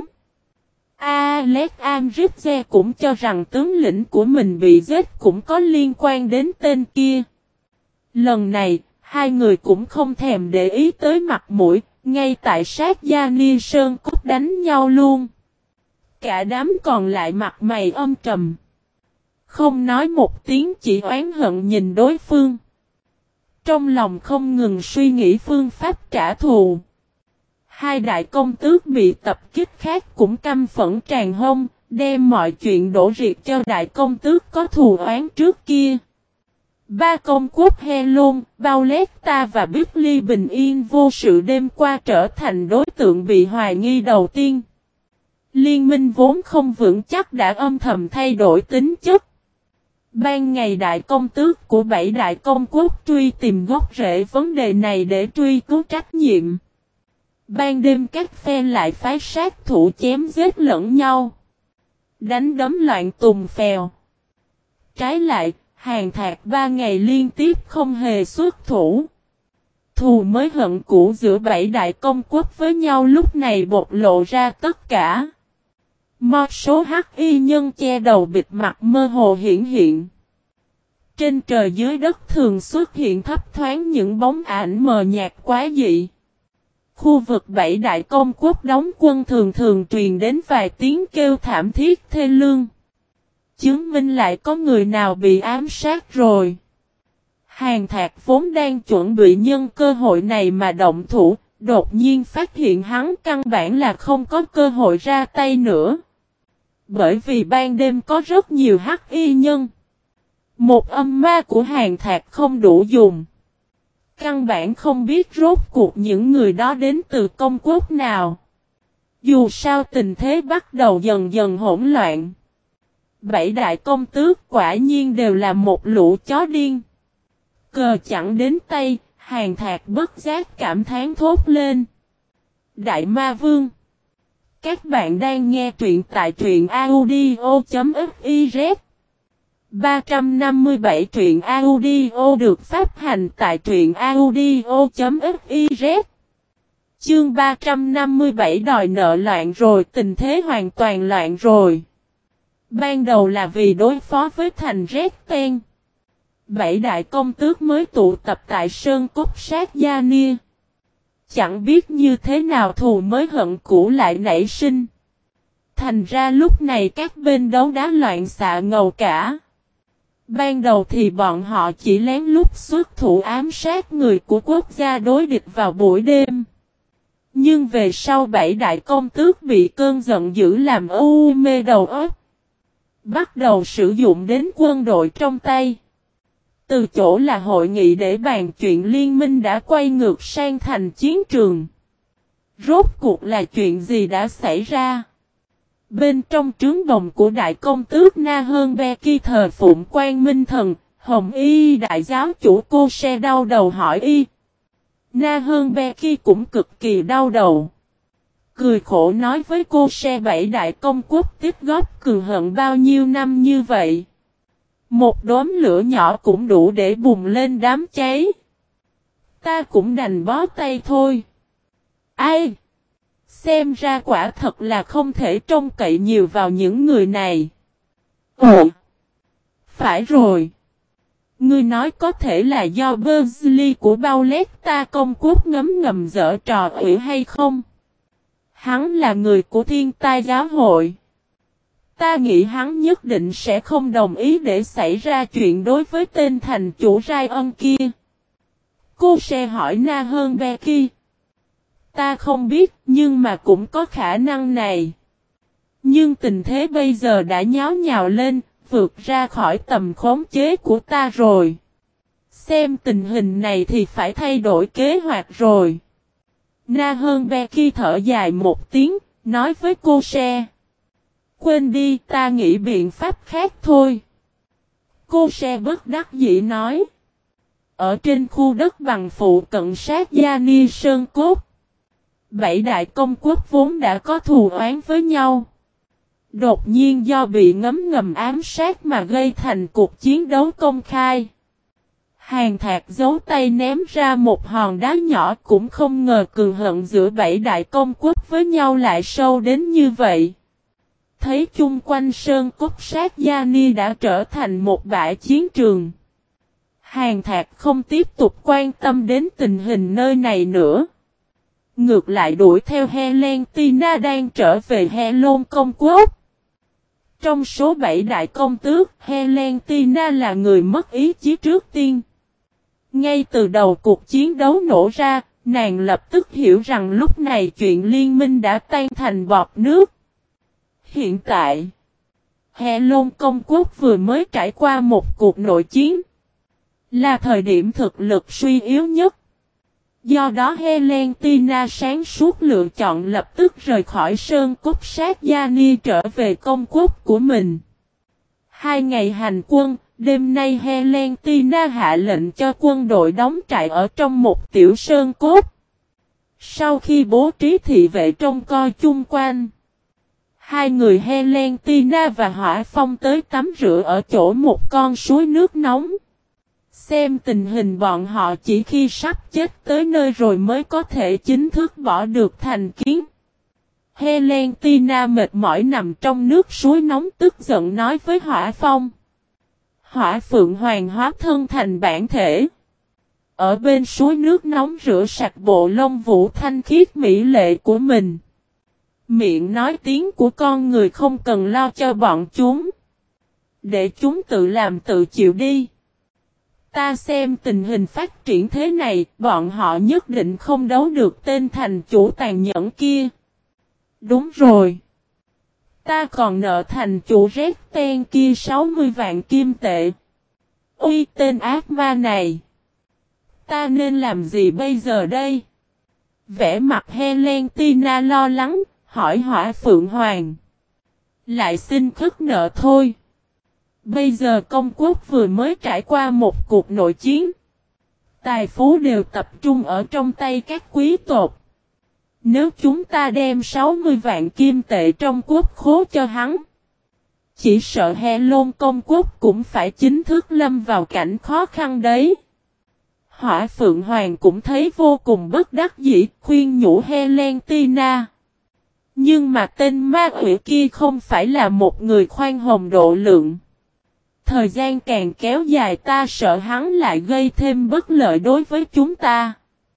Alex Amritze cũng cho rằng tướng lĩnh của mình bị giết cũng có liên quan đến tên kia. Lần này, hai người cũng không thèm để ý tới mặt mũi, ngay tại sát Giani Sơn Cúc đánh nhau luôn. Cả đám còn lại mặt mày âm trầm. Không nói một tiếng chỉ oán hận nhìn đối phương. Trong lòng không ngừng suy nghĩ phương pháp trả thù. Hai đại công tước bị tập kích khác cũng căm phẫn tràn hông, đem mọi chuyện đổ riệt cho đại công tước có thù oán trước kia. 3 công quốc Helon, Bauletta và Bicli bình yên vô sự đêm qua trở thành đối tượng bị hoài nghi đầu tiên. Liên minh vốn không vững chắc đã âm thầm thay đổi tính chất. Ban ngày đại công tước của 7 đại công quốc truy tìm gốc rễ vấn đề này để truy cứu trách nhiệm. Ban đêm các phe lại phái sát thủ chém giết lẫn nhau. Đánh đấm loạn tùng phèo. Trái lại, Hàn Thạc 3 ngày liên tiếp không hề xuất thủ. Thù mới hận cũ giữa 7 đại công quốc với nhau lúc này bộc lộ ra tất cả. Một số hắc y nhân che đầu bịt mặt mơ hồ hiển hiện. trên trời dưới đất thường xuất hiện thấp thoáng những bóng ảnh mờ nhạt quá dị. Khu vực bảy đại công quốc đóng quân thường thường truyền đến vài tiếng kêu thảm thiết thê lương. Chứng minh lại có người nào bị ám sát rồi. Hàn Thạc vốn đang chuẩn bị nhân cơ hội này mà động thủ, đột nhiên phát hiện hắn căn bản là không có cơ hội ra tay nữa. Bởi vì ban đêm có rất nhiều hắc y nhân. Một âm ma của Hàn Thạc không đủ dùng. Căn bản không biết rốt cuộc những người đó đến từ công quốc nào. Dù sao tình thế bắt đầu dần dần hỗn loạn. Bảy đại công tước quả nhiên đều là một lũ chó điên. Cờ chẳng đến tay, Hàn Thạc bất giác cảm thán thốt lên. Đại Ma Vương. Các bạn đang nghe truyện tại truyện audio.fiz. 357 truyện audio được phát hành tại truyện audio.fiz. Chương 357 đòi nợ loạn rồi, tình thế hoàn toàn loạn rồi. Ban đầu là vì đối phó với thành Rét Ten. Bảy đại công tước mới tụ tập tại Sơn Cốt Sát Gia Nia. Chẳng biết như thế nào thù mới hận cũ lại nảy sinh. Thành ra lúc này các bên đấu đá loạn xạ ngầu cả. Ban đầu thì bọn họ chỉ lén lút xuất thủ ám sát người của quốc gia đối địch vào buổi đêm. Nhưng về sau bảy đại công tước bị cơn giận dữ làm u mê đầu óc. Bắt đầu sử dụng đến quân đội trong tay. Từ chỗ là hội nghị để bàn chuyện liên minh đã quay ngược sang thành chiến trường. Rốt cuộc là chuyện gì đã xảy ra? Bên trong trướng bồng của đại công tước Na Hơn Be Ki thờ phụng Quan Minh Thần, Hồng Y đại giáo chủ cô se đau đầu hỏi y. Na Hơn Be Ki cũng cực kỳ đau đầu. Cười khổ nói với cô se bảy đại công quốc tích góp cường hận bao nhiêu năm như vậy. Một đốm lửa nhỏ cũng đủ để bùng lên đám cháy. Ta cũng đành bó tay thôi. Ai? Xem ra quả thật là không thể trông cậy nhiều vào những người này. Ồ! Phải rồi. Ngươi nói có thể là do Berzli của Bauletta công quốc ngấm dở trò ủy hay không? Hắn là người của Thiên Tai giáo hội. Ta nghĩ hắn nhất định sẽ không đồng ý để xảy ra chuyện đối với tên thành chủ Ryan kia. Cô sẽ hỏi Na Hơn Be Ki. Ta không biết, nhưng mà cũng có khả năng này. Nhưng tình thế bây giờ đã nháo nhào lên, vượt ra khỏi tầm khống chế của ta rồi. Xem tình hình này thì phải thay đổi kế hoạch rồi. Na Hơn Be Ki thở dài một tiếng, nói với cô se. Quên đi, ta nghĩ biện pháp khác thôi. Cô se bất đắc dĩ nói. Ở trên khu đất bằng phụ cận sát Gia Ni Sơn Cốt. Bảy đại công quốc vốn đã có thù oán với nhau. Đột nhiên do bị ngấm ám sát mà gây thành cuộc chiến đấu công khai. Hàn Thạc giấu tay ném ra một hòn đá nhỏ cũng không ngờ cường hận giữa bảy đại công quốc với nhau lại sâu đến như vậy. Thấy chung quanh Sơn Cốt Sát Gia Ni đã trở thành một bãi chiến trường. Hàn Thạc không tiếp tục quan tâm đến tình hình nơi này nữa. Ngược lại đuổi theo Helentina đang trở về Helon công quốc. Trong số 7 đại công tước, Helentina là người mất ý chí trước tiên. Ngay từ đầu cuộc chiến đấu nổ ra, nàng lập tức hiểu rằng lúc này chuyện liên minh đã tan thành bọt nước. Hiện tại, Helon công quốc vừa mới trải qua một cuộc nội chiến. Là thời điểm thực lực suy yếu nhất. Do đó Helentina sáng suốt lựa chọn lập tức rời khỏi Sơn Cốt Sát Gia Ni trở về công quốc của mình. 2 ngày hành quân, đêm nay Helentina hạ lệnh cho quân đội đóng trại ở trong một tiểu sơn cốt. Sau khi bố trí thị vệ trông coi chung quanh, hai người Helentina và Hỏa Phong tới tắm rửa ở chỗ một con suối nước nóng. Xem tình hình bọn họ chỉ khi sắp chết tới nơi rồi mới có thể chính thức bỏ được thành kiến. Helentina mệt mỏi nằm trong nước suối nóng tức giận nói với Hỏa Phong. Hỏa Phượng Hoàng hóa thân thành bản thể. Ở bên suối nước nóng rửa sạch bộ lông vũ thanh khiết mỹ lệ của mình. Miệng nói tiếng của con người không cần lo cho bọn chúng. Để chúng tự làm tự chịu đi. Ta xem tình hình phát triển thế này, bọn họ nhất định không đấu được tên thành chủ tàn nhẫn kia. Đúng rồi. Ta còn nợ thành chủ Red Ten kia 60 vạn kim tệ. Ui, tên ác ma này. Ta nên làm gì bây giờ đây? Vẻ mặt Helena lo lắng, hỏi Hỏa Phượng Hoàng. Lại xin khất nợ thôi. Bây giờ công quốc vừa mới trải qua một cuộc nội chiến. Tài phú đều tập trung ở trong tay các quý tộc. Nếu chúng ta đem 60 vạn kim tệ trong quốc khố cho hắn, chỉ sợ Helon công quốc cũng phải chính thức lâm vào cảnh khó khăn đấy. Hỏa Phượng Hoàng cũng thấy vô cùng bất đắc dĩ, khuyên nhủ Helena. Nhưng mà tên ma quỷ kia không phải là một người khoan hồng độ lượng. Thời gian càng kéo dài ta sợ hắn lại gây thêm bất lợi đối với chúng ta.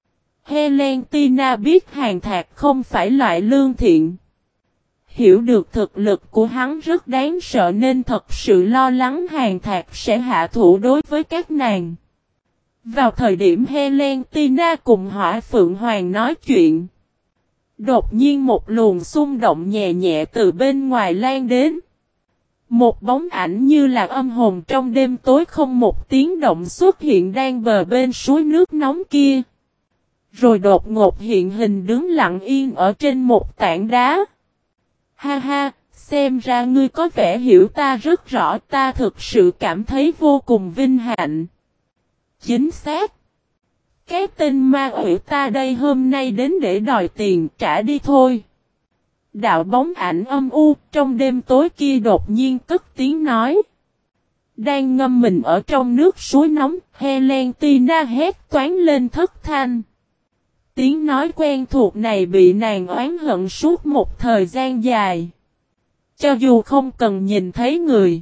Helena biết Hàn Thạc không phải loại lương thiện. Hiểu được thực lực của hắn rất đáng sợ nên thật sự lo lắng Hàn Thạc sẽ hạ thủ đối với các nàng. Vào thời điểm Helena cùng Hỏa Phượng Hoàng nói chuyện, đột nhiên một luồng xung động nhẹ nhẹ từ bên ngoài lan đến. Một bóng ảnh như là âm hồn trong đêm tối không một tiếng động xuất hiện đang bờ bên suối nước nóng kia. Rồi đột ngột hiện hình đứng lặng yên ở trên một tảng đá. Ha ha, xem ra ngươi có vẻ hiểu ta rất rõ, ta thực sự cảm thấy vô cùng vinh hạnh. Chính xác. Cái tên ma quỷ ta đây hôm nay đến để đòi tiền, trả đi thôi. Đạo bóng ảnh âm u trong đêm tối kia đột nhiên cất tiếng nói. Đang ngâm mình ở trong nước suối nóng, Helena hét toáng lên thất thanh. Tiếng nói quen thuộc này bị nàng oán hận suốt một thời gian dài. Cho dù không cần nhìn thấy người,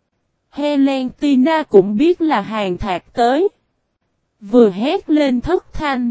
Helena cũng biết là Hàn Thạc tới. Vừa hét lên thất thanh,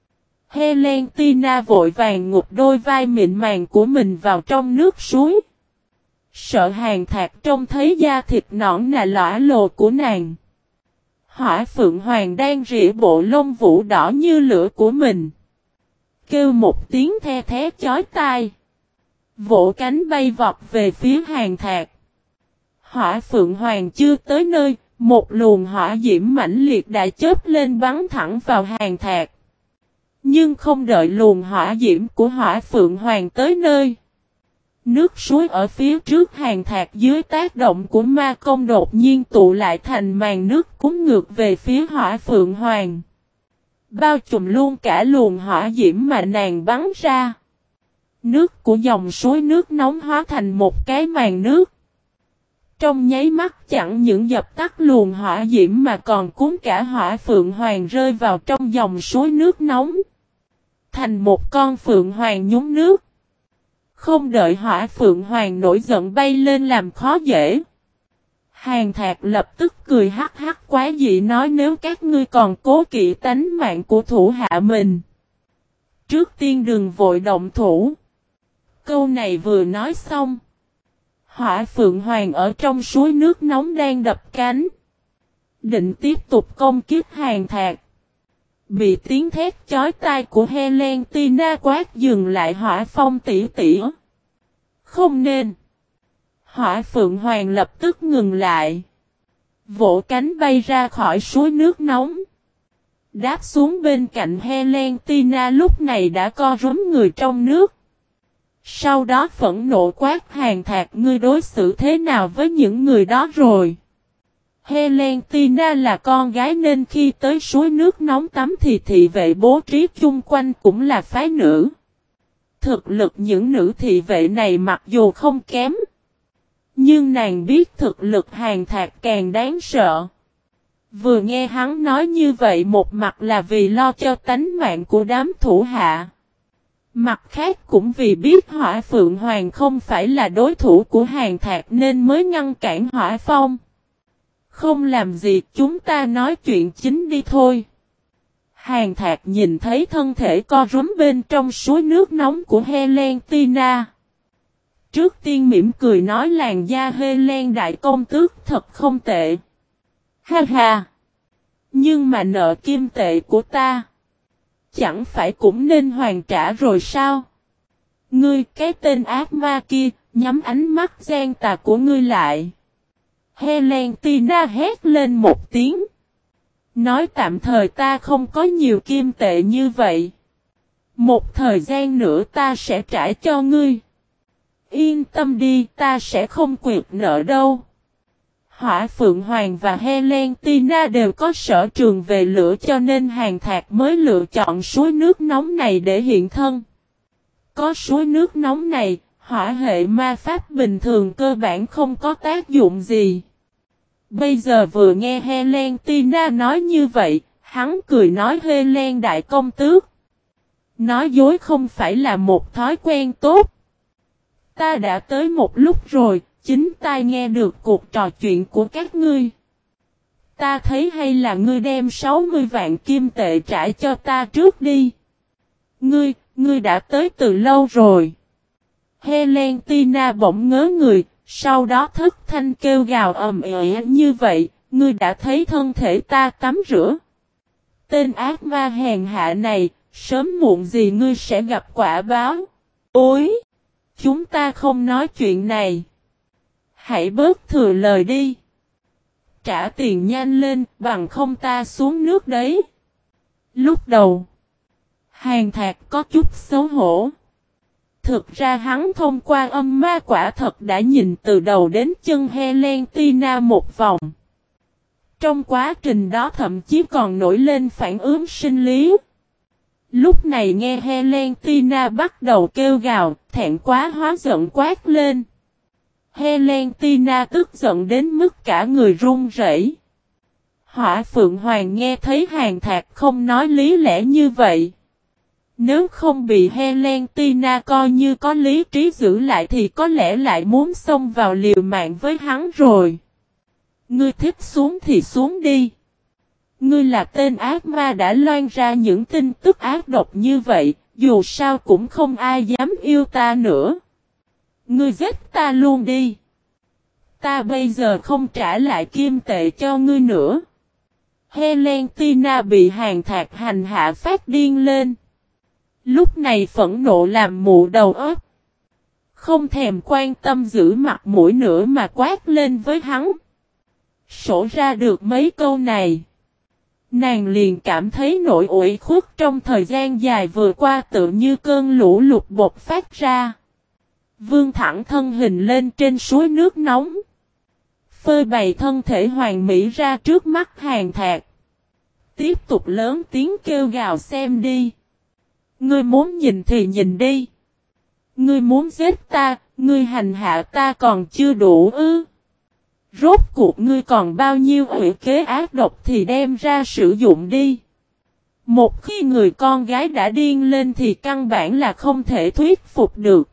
Helena vội vàng ngụp đôi vai mịn màng của mình vào trong nước suối. Sợ Hàn Thạc trông thấy da thịt nõn nà lõa lồ của nàng. Hỏa Phượng Hoàng đang rỉa bộ lông vũ đỏ như lửa của mình. Kêu một tiếng the thé chói tai. Vỗ cánh bay vọt về phía Hàn Thạc. Hỏa Phượng Hoàng chưa tới nơi, một luồng hỏa diễm mãnh liệt đã chớp lên bắn thẳng vào Hàn Thạc. Nhưng không đợi luồng hỏa diễm của Hỏa Phượng Hoàng tới nơi. Nước suối ở phía trước Hàn Thạc dưới tác động của ma công đột nhiên tụ lại thành màn nước cuốn ngược về phía Hỏa Phượng Hoàng. Bao trùm luôn cả luồng hỏa diễm mà nàng bắn ra. Nước của dòng suối nước nóng hóa thành một cái màn nước. Trong nháy mắt chẳng những dập tắt luồng hỏa diễm mà còn cuốn cả Hỏa Phượng Hoàng rơi vào trong dòng suối nước nóng. Thành một con Phượng Hoàng nhúng nước. Không đợi Hỏa Phượng Hoàng nổi giận bay lên làm khó dễ. Hàn Thạc lập tức cười hắc hắc quá dị nói nếu các ngươi còn cố kỵ tánh mạng của thủ hạ mình. Trước tiên đừng vội động thủ. Câu này vừa nói xong. Hỏa Phượng Hoàng ở trong suối nước nóng đang đập cánh. Định tiếp tục công kích Hàn Thạc. Bị tiếng thét chói tai của Helena quát dừng lại Hỏa Phong tỷ tỷ. Không nên. Hỏa Phượng Hoàng lập tức ngừng lại. Vỗ cánh bay ra khỏi suối nước nóng. Đáp xuống bên cạnh Helena lúc này đã co rúm người trong nước. Sau đó phẫn nộ quát Hàn Thạc ngươi đối xử thế nào với những người đó rồi. Helena là con gái nên khi tới suối nước nóng tắm thì thị vệ bố trí chung quanh cũng là phái nữ. Thực lực những nữ thị vệ này mặc dù không kém. Nhưng nàng biết thực lực Hàn Thạc càng đáng sợ. Vừa nghe hắn nói như vậy một mặt là vì lo cho tánh mạng của đám thủ hạ. Mặt khác cũng vì biết Hỏa Phượng Hoàng không phải là đối thủ của Hàn Thạc nên mới ngăn cản Hỏa Phong. Không làm gì, chúng ta nói chuyện chính đi thôi. Hàn Thạc nhìn thấy thân thể co rúm bên trong suối nước nóng của Helena. Trước tiên mỉm cười nói làn da Helen đại công tước thật không tệ. Ha ha! Nhưng mà nợ kim tệ của ta, chẳng phải cũng nên hoàn trả rồi sao? Ngươi cái tên ác ma kia, nhắm ánh mắt gian tà của ngươi lại. Helena hét lên một tiếng. Nói tạm thời ta không có nhiều kim tệ như vậy. Một thời gian nữa ta sẽ trả cho ngươi. Yên tâm đi, ta sẽ không quyệt nợ đâu. Hỏa Phượng Hoàng và Helena đều có sở trường về lửa cho nên Hàn Thạc mới lựa chọn suối nước nóng này để hiện thân. Có suối nước nóng này, hỏa hệ ma pháp bình thường cơ bản không có tác dụng gì. Bây giờ vừa nghe Helena nói như vậy, hắn cười nói Helen đại công tước. Nói dối không phải là một thói quen tốt. Ta đã tới một lúc rồi, chính tai nghe được cuộc trò chuyện của các ngươi. Ta thấy hay là ngươi đem 60 vạn kim tệ trả cho ta trước đi. Ngươi đã tới từ lâu rồi. Helena bỗng ngớ người, sau đó thất thanh kêu gào ầm ĩ như vậy, ngươi đã thấy thân thể ta tắm rửa. Tên ác ma hèn hạ này, sớm muộn gì ngươi sẽ gặp quả báo. Ôi! Chúng ta không nói chuyện này. Hãy bớt thừa lời đi. Trả tiền nhanh lên, bằng không ta xuống nước đấy. Lúc đầu, Hàn Thạc có chút xấu hổ. Thực ra hắn thông qua âm ma quả thật đã nhìn từ đầu đến chân Helena một vòng. Trong quá trình đó thậm chí còn nổi lên phản ứng sinh lý. Lúc này nghe Helena bắt đầu kêu gào, thẹn quá hóa giận quát lên. Helena tức giận đến mức cả người run rẩy. Hỏa Phượng Hoàng nghe thấy Hàn Thạc không nói lý lẽ như vậy. Nếu không bị Helena coi như có lý trí giữ lại thì có lẽ lại muốn xông vào liều mạng với hắn rồi. Ngươi thích xuống thì xuống đi. Ngươi là tên ác ma đã loan ra những tin tức ác độc như vậy, dù sao cũng không ai dám yêu ta nữa. Ngươi giết ta luôn đi. Ta bây giờ không trả lại kim tệ cho ngươi nữa. Helena bị Hàn Thạc hành hạ phát điên lên. Lúc này phẫn nộ làm mụ đầu óc. Không thèm quan tâm giữ mặt mũi nữa mà quát lên với hắn. Sổ ra được mấy câu này. Nàng liền cảm thấy nỗi uể khuất trong thời gian dài vừa qua tự như cơn lũ lụt bột phát ra. Vươn thẳng thân hình lên trên suối nước nóng. Phơi bày thân thể hoàn mỹ ra trước mắt Hàn Thạc. Tiếp tục lớn tiếng kêu gào xem đi. Ngươi muốn nhìn thì nhìn đi. Ngươi muốn giết ta, ngươi hành hạ ta còn chưa đủ ư. Rốt cuộc ngươi còn bao nhiêu ủy kế ác độc thì đem ra sử dụng đi. Một khi người con gái đã điên lên thì căn bản là không thể thuyết phục được.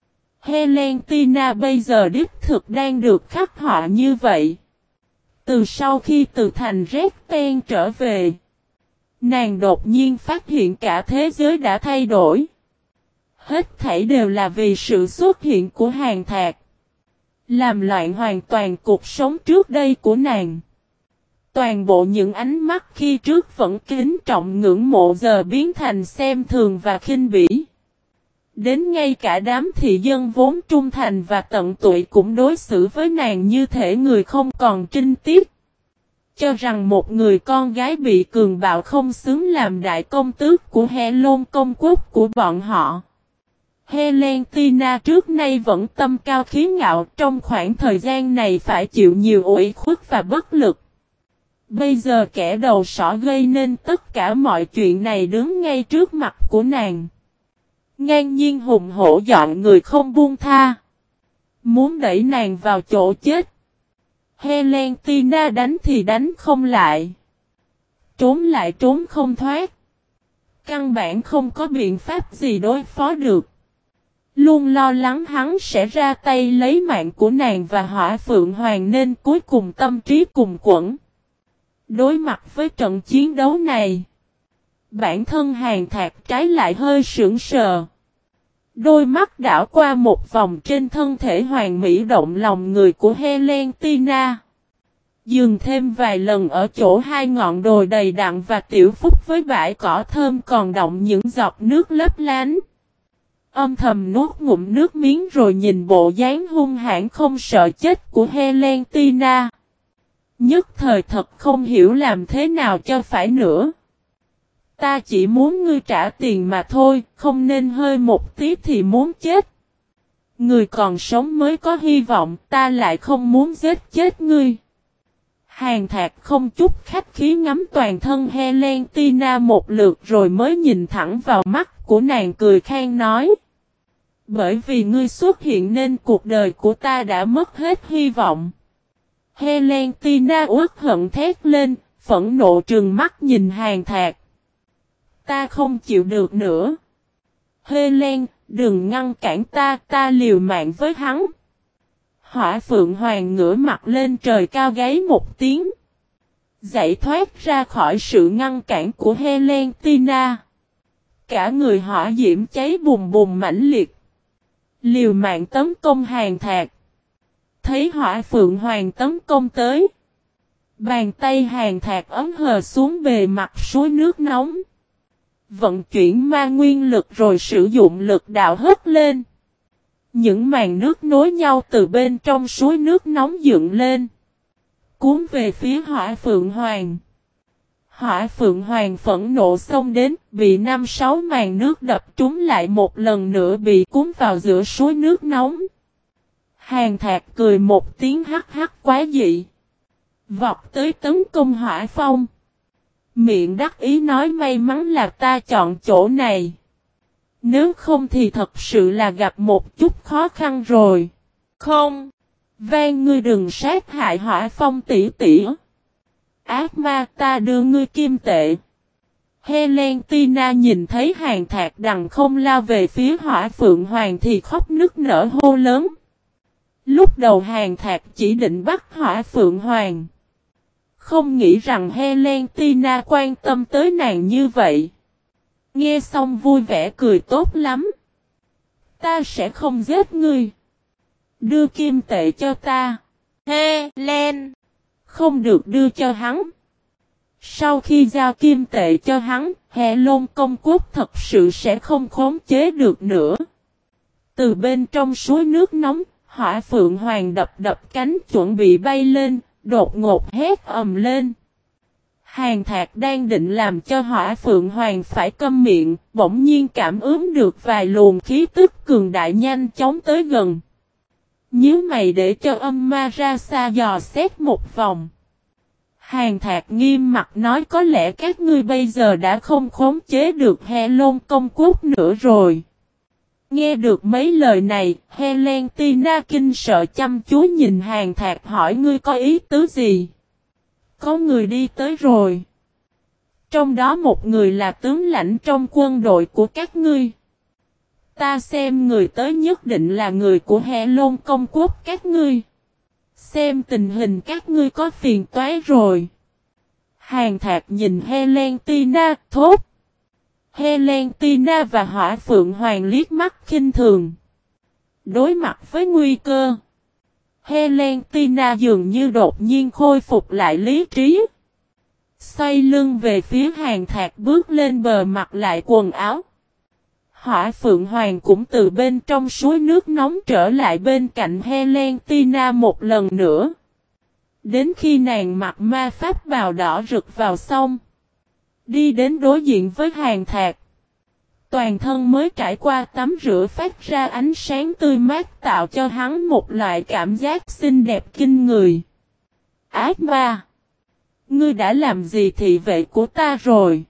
Helena bây giờ đích thực đang được khắc họa như vậy. Từ sau khi từ thành Resten trở về, nàng đột nhiên phát hiện cả thế giới đã thay đổi. Hết thảy đều là vì sự xuất hiện của Hàn Thạc. Làm loạn hoàn toàn cuộc sống trước đây của nàng. Toàn bộ những ánh mắt khi trước vẫn kính trọng ngưỡng mộ giờ biến thành xem thường và khinh bỉ. Đến ngay cả đám thị dân vốn trung thành và tận tụy cũng đối xử với nàng như thể người không còn trinh tiết. Cho rằng một người con gái bị cường bạo không xứng làm đại công tước của Helon công quốc của bọn họ. Helena trước nay vẫn tâm cao khí ngạo, trong khoảng thời gian này phải chịu nhiều ủy khuất và bất lực. Bây giờ kẻ đầu sỏ gây nên tất cả mọi chuyện này đứng ngay trước mặt của nàng. Ngang nhiên hùng hổ dọn người không buông tha. Muốn đẩy nàng vào chỗ chết. Helena đánh thì đánh không lại. Trốn lại trốn không thoát. Căn bản không có biện pháp gì đối phó được. Luôn lo lắng hắn sẽ ra tay lấy mạng của nàng và Hỏa Phượng Hoàng nên cuối cùng tâm trí cùng quẫn. Đối mặt với trận chiến đấu này, bản thân Hàn Thạc trái lại hơi sững sờ. Đôi mắt đảo qua một vòng trên thân thể hoàn mỹ động lòng người của Helena. Dừng thêm vài lần ở chỗ hai ngọn đồi đầy đặn và tiểu phúc với bãi cỏ thơm còn đọng những giọt nước lấp lánh. Âm thầm nuốt ngụm nước miếng rồi nhìn bộ dáng hung hãn không sợ chết của Helena. Nhất thời thật không hiểu làm thế nào cho phải nữa. Ta chỉ muốn ngươi trả tiền mà thôi, không nên hơi một tí thì muốn chết. Người còn sống mới có hy vọng, ta lại không muốn giết chết ngươi. Hàn Thạc không chút khách khí ngắm toàn thân Helena một lượt rồi mới nhìn thẳng vào mắt của nàng cười khan nói. Bởi vì ngươi xuất hiện nên cuộc đời của ta đã mất hết hy vọng. Helena uất hận thét lên, phẫn nộ trừng mắt nhìn Hàn Thạc. Ta không chịu được nữa. Helen, đừng ngăn cản ta, ta liều mạng với hắn. Hỏa Phượng Hoàng ngửa mặt lên trời cao gáy một tiếng. Giải thoát ra khỏi sự ngăn cản của Helena. Cả người hỏa diễm cháy bùng bùng mãnh liệt. Liều mạng tấn công Hàn Thạc. Thấy Hỏa Phượng Hoàng tấn công tới. Bàn tay Hàn Thạc ấm hờ xuống bề mặt suối nước nóng. Vận chuyển ma nguyên lực rồi sử dụng lực đạo hất lên. Những màn nước nối nhau từ bên trong suối nước nóng dựng lên. Cuốn về phía Hỏa Phượng Hoàng. Hỏa Phượng Hoàng phẫn nộ xông đến, bị 5-6 màn nước đập trúng lại một lần nữa bị cuốn vào giữa suối nước nóng. Hàn Thạc cười một tiếng hắc hắc quá dị. Vọt tới tấn công Hỏa Phong. Miệng đắc ý nói may mắn là ta chọn chỗ này. Nếu không thì thật sự là gặp một chút khó khăn rồi. Không. Van ngươi đừng sát hại Hỏa Phong tỷ tỷ. Ác ma ta đưa ngươi kim tệ. Helena nhìn thấy Hàn Thạc đằng không lao về phía Hỏa Phượng Hoàng thì khóc nức nở hô lớn. Lúc đầu Hàn Thạc chỉ định bắt Hỏa Phượng Hoàng. Không nghĩ rằng Helena quan tâm tới nàng như vậy. Nghe xong vui vẻ cười tốt lắm. Ta sẽ không giết ngươi. Đưa kim tệ cho ta. Helen. Không được đưa cho hắn. Sau khi giao kim tệ cho hắn, Helon công quốc thật sự sẽ không khống chế được nữa. Từ bên trong suối nước nóng, Hỏa Phượng Hoàng đập đập cánh chuẩn bị bay lên, đột ngột hét ầm lên. Hàn Thạc đang định làm cho Hỏa Phượng Hoàng phải câm miệng, bỗng nhiên cảm ứng được vài luồng khí tức cường đại nhanh chóng tới gần. Nhớ mày để cho âm ma ra xa dò xét một vòng. Hàn Thạc nghiêm mặt nói có lẽ các ngươi bây giờ đã không khống chế được Helon công quốc nữa rồi. Nghe được mấy lời này, Helena kinh sợ chăm chú nhìn Hàn Thạc hỏi ngươi có ý tứ gì? Có người đi tới rồi. Trong đó một người là tướng lãnh trong quân đội của các ngươi. Ta xem người tới nhất định là người của Helon công quốc các ngươi. Xem tình hình các ngươi có phiền toái rồi. Hàn Thạc nhìn Helena thốt. Helena và Hỏa Phượng Hoàng liếc mắt khinh thường. Đối mặt với nguy cơ. Helena dường như đột nhiên khôi phục lại lý trí. Xoay lưng về phía Hàn Thạc bước lên bờ mặc lại quần áo. Hỏa Phượng Hoàng cũng từ bên trong suối nước nóng trở lại bên cạnh Helena một lần nữa. Đến khi nàng mặc ma pháp bào đỏ rực vào xong. Đi đến đối diện với Hàn Thạc. Toàn thân mới trải qua tắm rửa phát ra ánh sáng tươi mát tạo cho hắn một loại cảm giác xinh đẹp kinh người. Ác ma! Ngươi đã làm gì thị vệ của ta rồi?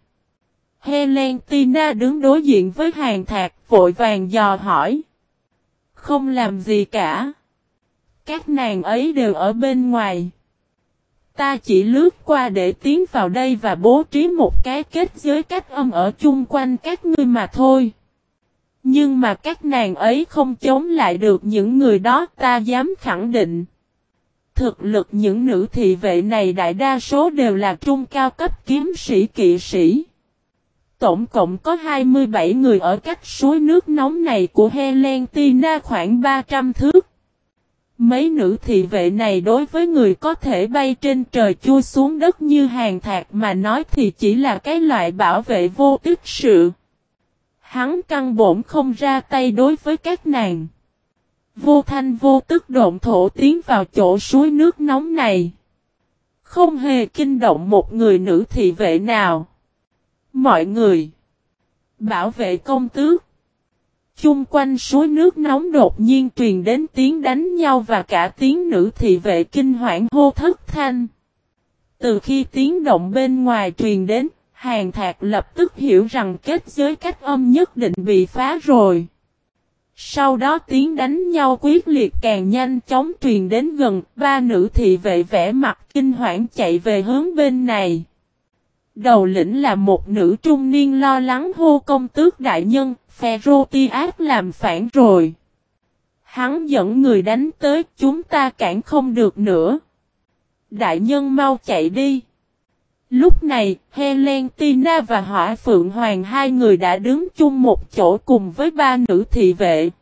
Helena đứng đối diện với Hàn Thạc vội vàng dò hỏi. Không làm gì cả. Các nàng ấy đều ở bên ngoài. Ta chỉ lướt qua để tiến vào đây và bố trí một cái kết giới cách âm ở chung quanh các ngươi mà thôi. Nhưng mà các nàng ấy không chống lại được những người đó, ta dám khẳng định. Thực lực những nữ thị vệ này đại đa số đều là trung cao cấp kiếm sĩ kỵ sĩ. Tổng cộng có 27 người ở cách suối nước nóng này của Helena khoảng 300 thước. Mấy nữ thị vệ này đối với người có thể bay trên trời chui xuống đất như hàng thạc mà nói thì chỉ là cái loại bảo vệ vô tích sự. Hắn căn bổn không ra tay đối với các nàng. Vô thanh vô tức độn thổ tiến vào chỗ suối nước nóng này. Không hề kinh động một người nữ thị vệ nào. Mọi người bảo vệ công tước. Chung quanh suối nước nóng đột nhiên truyền đến tiếng đánh nhau và cả tiếng nữ thị vệ kinh hoảng hô thất thanh. Từ khi tiếng động bên ngoài truyền đến, Hàn Thạc lập tức hiểu rằng kết giới cách âm nhất định bị phá rồi. Sau đó tiếng đánh nhau quyết liệt càng nhanh chóng truyền đến gần, ba nữ thị vệ vẻ mặt kinh hoảng chạy về hướng bên này. Đầu lĩnh là một nữ trung niên lo lắng hô công tước đại nhân, Pherotias làm phản rồi. Hắn dẫn người đánh tới, chúng ta cản không được nữa. Đại nhân mau chạy đi. Lúc này, Helena và Hỏa Phượng Hoàng hai người đã đứng chung một chỗ cùng với ba nữ thị vệ.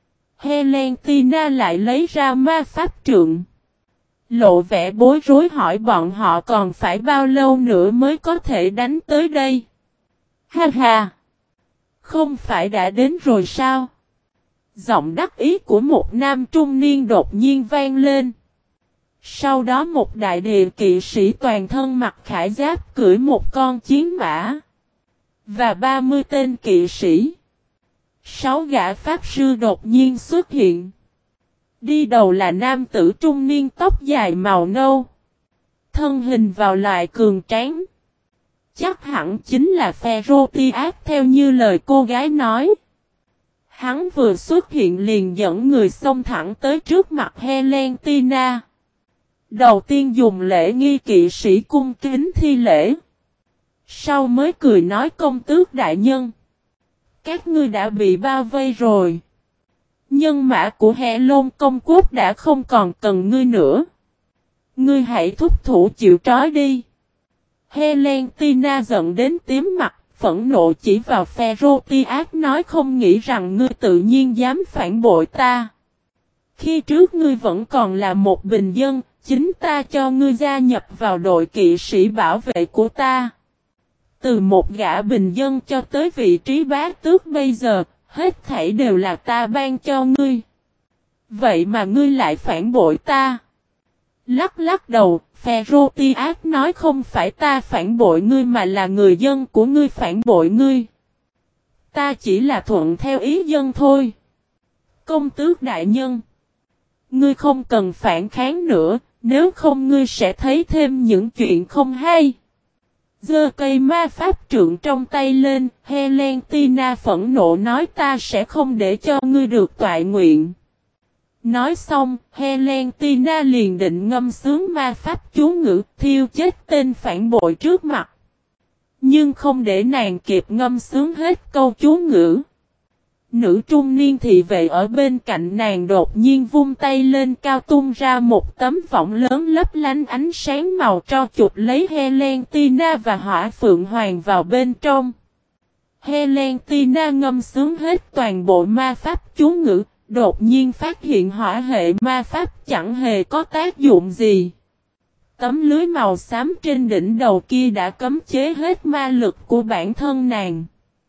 Helena lại lấy ra ma pháp trượng. Lộ vẻ bối rối hỏi bọn họ còn phải bao lâu nữa mới có thể đánh tới đây. Ha ha! Không phải đã đến rồi sao? Giọng đắc ý của một nam trung niên đột nhiên vang lên. Sau đó một đại địa kỵ sĩ toàn thân mặc khải giáp cưỡi một con chiến mã. Và 30 tên kỵ sĩ. 6 gã pháp sư đột nhiên xuất hiện. Đi đầu là nam tử trung niên tóc dài màu nâu. Thân hình vào loại cường tráng. Chắc hẳn chính là Pherotias theo như lời cô gái nói. Hắn vừa xuất hiện liền dẫn người xông thẳng tới trước mặt Helena. Đầu tiên dùng lễ nghi kỵ sĩ cung kính thi lễ. Sau mới cười nói công tước đại nhân. Các ngươi đã bị bao vây rồi. Nhân mã của Helon công quốc đã không còn cần ngươi nữa. Ngươi hãy thúc thủ chịu trói đi. Helena giận đến tím mặt, phẫn nộ chỉ vào Pherotias nói không nghĩ rằng ngươi tự nhiên dám phản bội ta. Khi trước ngươi vẫn còn là một bình dân, chính ta cho ngươi gia nhập vào đội kỵ sĩ bảo vệ của ta. Từ một gã bình dân cho tới vị trí bá tước bây giờ, hết thảy đều là ta ban cho ngươi. Vậy mà ngươi lại phản bội ta. Lắc lắc đầu, Pherotias nói không phải ta phản bội ngươi mà là người dân của ngươi phản bội ngươi. Ta chỉ là thuận theo ý dân thôi. Công tước đại nhân. Ngươi không cần phản kháng nữa, nếu không ngươi sẽ thấy thêm những chuyện không hay. Giơ cây ma pháp trượng trong tay lên, Helena phẫn nộ nói ta sẽ không để cho ngươi được toại nguyện. Nói xong, Helena liền định ngâm sướng ma pháp chú ngữ, thiêu chết tên phản bội trước mặt. Nhưng không để nàng kịp ngâm sướng hết câu chú ngữ. Nữ trung niên thị vệ ở bên cạnh nàng đột nhiên vung tay lên cao tung ra một tấm võng lớn lấp lánh ánh sáng màu tro chụp lấy Helena và Hỏa Phượng Hoàng vào bên trong. Helena ngâm sướng hết toàn bộ ma pháp chú ngữ, đột nhiên phát hiện hỏa hệ ma pháp chẳng hề có tác dụng gì. Tấm lưới màu xám trên đỉnh đầu kia đã cấm chế hết ma lực của bản thân nàng.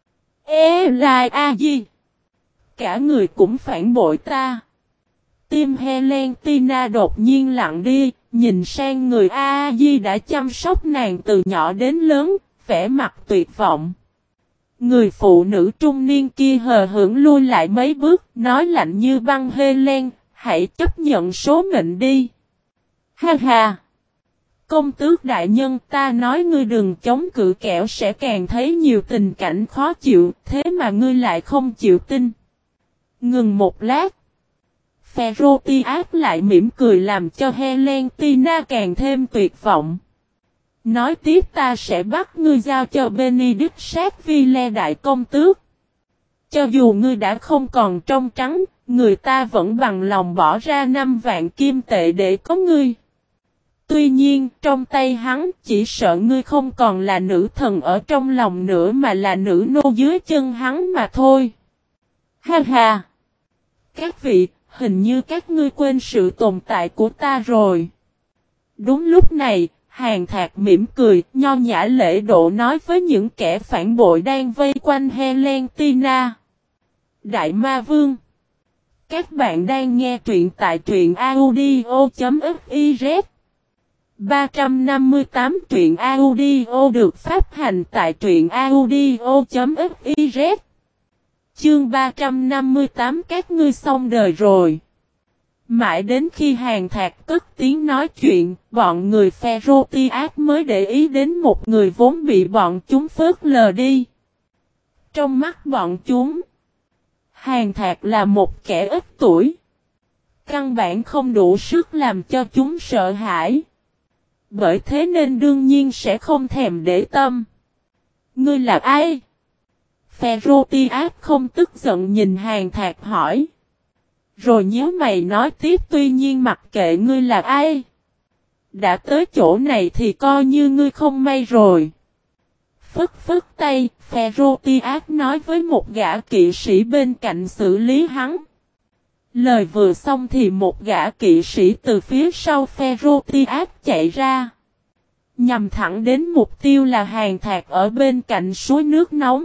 Lai cả người cũng phản bội ta. Tim Helena đột nhiên lặng đi, nhìn sang người A-di đã chăm sóc nàng từ nhỏ đến lớn, vẻ mặt tuyệt vọng. Người phụ nữ trung niên kia hờ hững lui lại mấy bước, nói lạnh như băng Helen, hãy chấp nhận số mệnh đi. Ha ha! Công tước đại nhân ta nói ngươi đừng chống cự kẻo sẽ càng thấy nhiều tình cảnh khó chịu, thế mà ngươi lại không chịu tin. Ngừng một lát. Pherotias lại mỉm cười làm cho Helena càng thêm tuyệt vọng. Nói tiếp ta sẽ bắt ngươi giao cho Benedict Sackville đại công tước. cho dù ngươi đã không còn trong trắng, người ta vẫn bằng lòng bỏ ra 5 vạn kim tệ để có ngươi. Tuy nhiên, trong tay hắn chỉ sợ ngươi không còn là nữ thần ở trong lòng nữa mà là nữ nô dưới chân hắn mà thôi. Ha ha! Các vị, hình như các ngươi quên sự tồn tại của ta rồi. Đúng lúc này, Hàn Thạc mỉm cười, nho nhã lễ độ nói với những kẻ phản bội đang vây quanh Helena. Đại Ma Vương! Các bạn đang nghe truyện tại truyện audio.fiz 358 truyện audio được phát hành tại truyện audio.fiz. Chương 358 các ngươi xong đời rồi. Mãi đến khi Hàn Thạc cất tiếng nói chuyện, bọn người Phêrô-ti-ác mới để ý đến một người vốn bị bọn chúng phớt lờ đi. Trong mắt bọn chúng, Hàn Thạc là một kẻ ít tuổi. Căn bản không đủ sức làm cho chúng sợ hãi. Bởi thế nên đương nhiên sẽ không thèm để tâm. Ngươi là ai? Phêrô-ti-ác không tức giận nhìn Hàn Thạc hỏi. Rồi nhớ mày nói tiếp tuy nhiên mặc kệ ngươi là ai. Đã tới chỗ này thì coi như ngươi không may rồi. Phất phất tay, Phêrô-ti-ác nói với một gã kỵ sĩ bên cạnh xử lý hắn. Lời vừa xong thì một gã kỵ sĩ từ phía sau Phêrô-ti-ác chạy ra. Nhằm thẳng đến mục tiêu là Hàn Thạc ở bên cạnh suối nước nóng.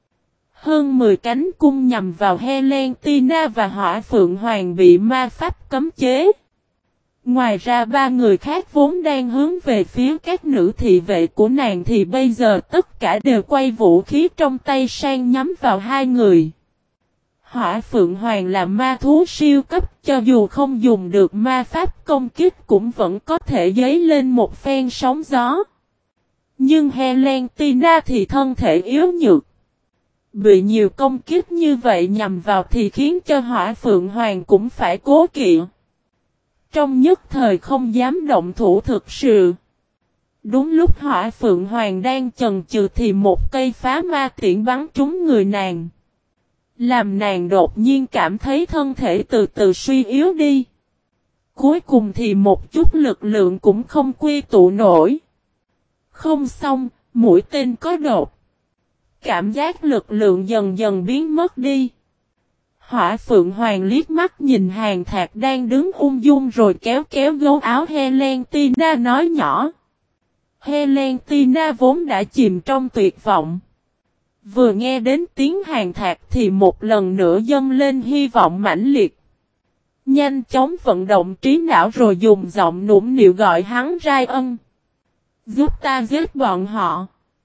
Hơn 10 cánh cung nhằm vào Helena và Hỏa Phượng Hoàng bị ma pháp cấm chế. Ngoài ra 3 người khác vốn đang hướng về phía các nữ thị vệ của nàng thì bây giờ tất cả đều quay vũ khí trong tay sang nhắm vào 2 người. Hỏa Phượng Hoàng là ma thú siêu cấp, cho dù không dùng được ma pháp công kích cũng vẫn có thể dấy lên một phen sóng gió. Nhưng Helena thì thân thể yếu nhược. Bị nhiều công kích như vậy nhằm vào thì khiến cho Hỏa Phượng Hoàng cũng phải cố kỵ. Trong nhất thời không dám động thủ thực sự. Đúng lúc Hỏa Phượng Hoàng đang chần chừ thì một cây phá ma tiễn bắn trúng người nàng. Làm nàng đột nhiên cảm thấy thân thể từ từ suy yếu đi. Cuối cùng thì một chút lực lượng cũng không quy tụ nổi. Không xong, mũi tên có đột. Cảm giác lực lượng dần dần biến mất đi. Hỏa Phượng Hoàng liếc mắt nhìn Hàn Thạc đang đứng ung dung rồi kéo kéo gấu áo Helena nói nhỏ. Helena vốn đã chìm trong tuyệt vọng. Vừa nghe đến tiếng Hàn Thạc thì một lần nữa dâng lên hy vọng mãnh liệt. Nhanh chóng vận động trí não rồi dùng giọng nũng nịu gọi hắn Ryan. Giúp ta giết bọn họ.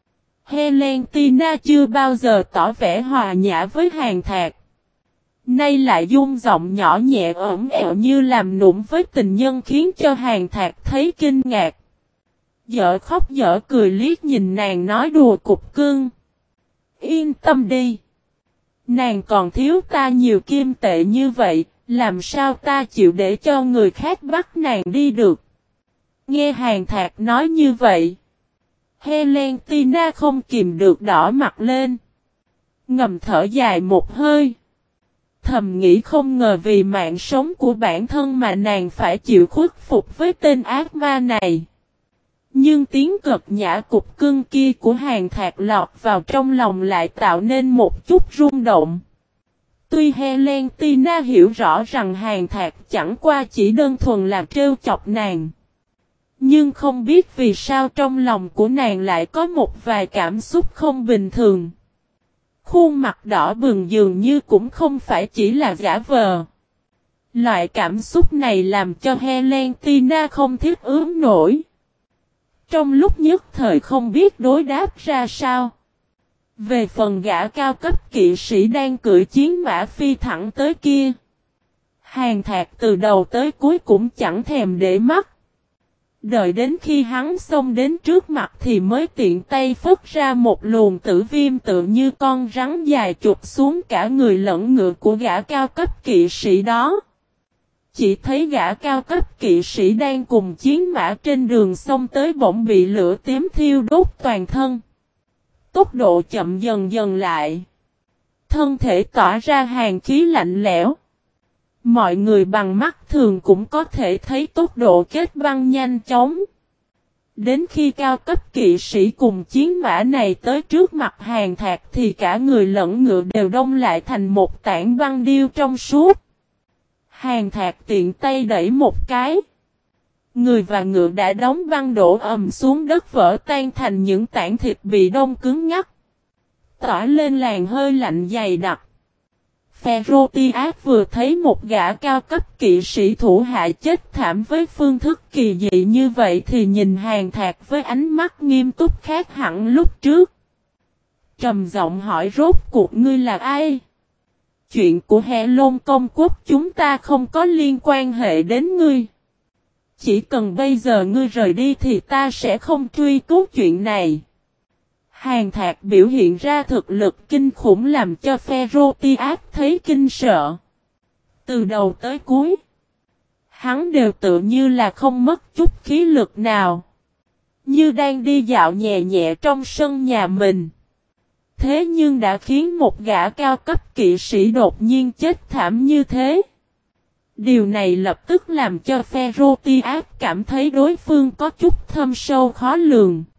Helena chưa bao giờ tỏ vẻ hòa nhã với Hàn Thạc. Nay lại dung giọng nhỏ nhẹ ẩn ẹo như làm nũng với tình nhân khiến cho Hàn Thạc thấy kinh ngạc. Dở khóc dở cười liếc nhìn nàng nói đùa cục cưng. Yên tâm đi. Nàng còn thiếu ta nhiều kim tệ như vậy, làm sao ta chịu để cho người khác bắt nàng đi được. Nghe Hàn Thạc nói như vậy. Helena không kìm được đỏ mặt lên. Ngầm thở dài một hơi. Thầm nghĩ không ngờ vì mạng sống của bản thân mà nàng phải chịu khuất phục với tên ác ma này. Nhưng tiếng cật nhã cục cưng kia của Hàn Thạc lọt vào trong lòng lại tạo nên một chút rung động. Tuy Helena hiểu rõ rằng Hàn Thạc chẳng qua chỉ đơn thuần là trêu chọc nàng. Nhưng không biết vì sao trong lòng của nàng lại có một vài cảm xúc không bình thường. Khuôn mặt đỏ bừng dường như cũng không phải chỉ là giả vờ. Loại cảm xúc này làm cho Helena không thiết ứng nổi. Trong lúc nhất thời không biết đối đáp ra sao. Về phần gã cao cấp kỵ sĩ đang cưỡi chiến mã phi thẳng tới kia. Hàn Thạc từ đầu tới cuối cũng chẳng thèm để mắt. Đợi đến khi hắn xông đến trước mặt thì mới tiện tay phất ra một luồng tử viêm tự như con rắn dài chụp xuống cả người lẫn ngựa của gã cao cấp kỵ sĩ đó. Chỉ thấy gã cao cấp kỵ sĩ đang cùng chiến mã trên đường xông tới bỗng bị lửa tím thiêu đốt toàn thân. Tốc độ chậm dần dần lại. thân thể tỏa ra hàn khí lạnh lẽo. Mọi người bằng mắt thường cũng có thể thấy tốc độ kết băng nhanh chóng. Đến khi cao cấp kỵ sĩ cùng chiến mã này tới trước mặt Hàn Thạc thì cả người lẫn ngựa đều đông lại thành một tảng băng điêu trong suốt. Hàn Thạc tiện tay đẩy một cái. Người và ngựa đã đóng băng đổ ầm xuống đất vỡ tan thành những tảng thịt bị đông cứng ngắc. Tỏa lên làn hơi lạnh dày đặc. Pherotias vừa thấy một gã cao cấp kỵ sĩ thủ hạ chết thảm với phương thức kỳ dị như vậy thì nhìn Hàn Thạc với ánh mắt nghiêm túc khác hẳn lúc trước. Trầm giọng hỏi rốt cuộc ngươi là ai? Chuyện của Hệ Lôn công quốc chúng ta không có liên quan hệ đến ngươi. Chỉ cần bây giờ ngươi rời đi thì ta sẽ không truy cứu chuyện này. Hàn Thạc biểu hiện ra thực lực kinh khủng làm cho Pherotias thấy kinh sợ. Từ đầu tới cuối, hắn đều tự như là không mất chút khí lực nào. Như đang đi dạo nhẹ nhẹ trong sân nhà mình. Thế nhưng đã khiến một gã cao cấp kỵ sĩ đột nhiên chết thảm như thế. Điều này lập tức làm cho Pherotias cảm thấy đối phương có chút thâm sâu khó lường.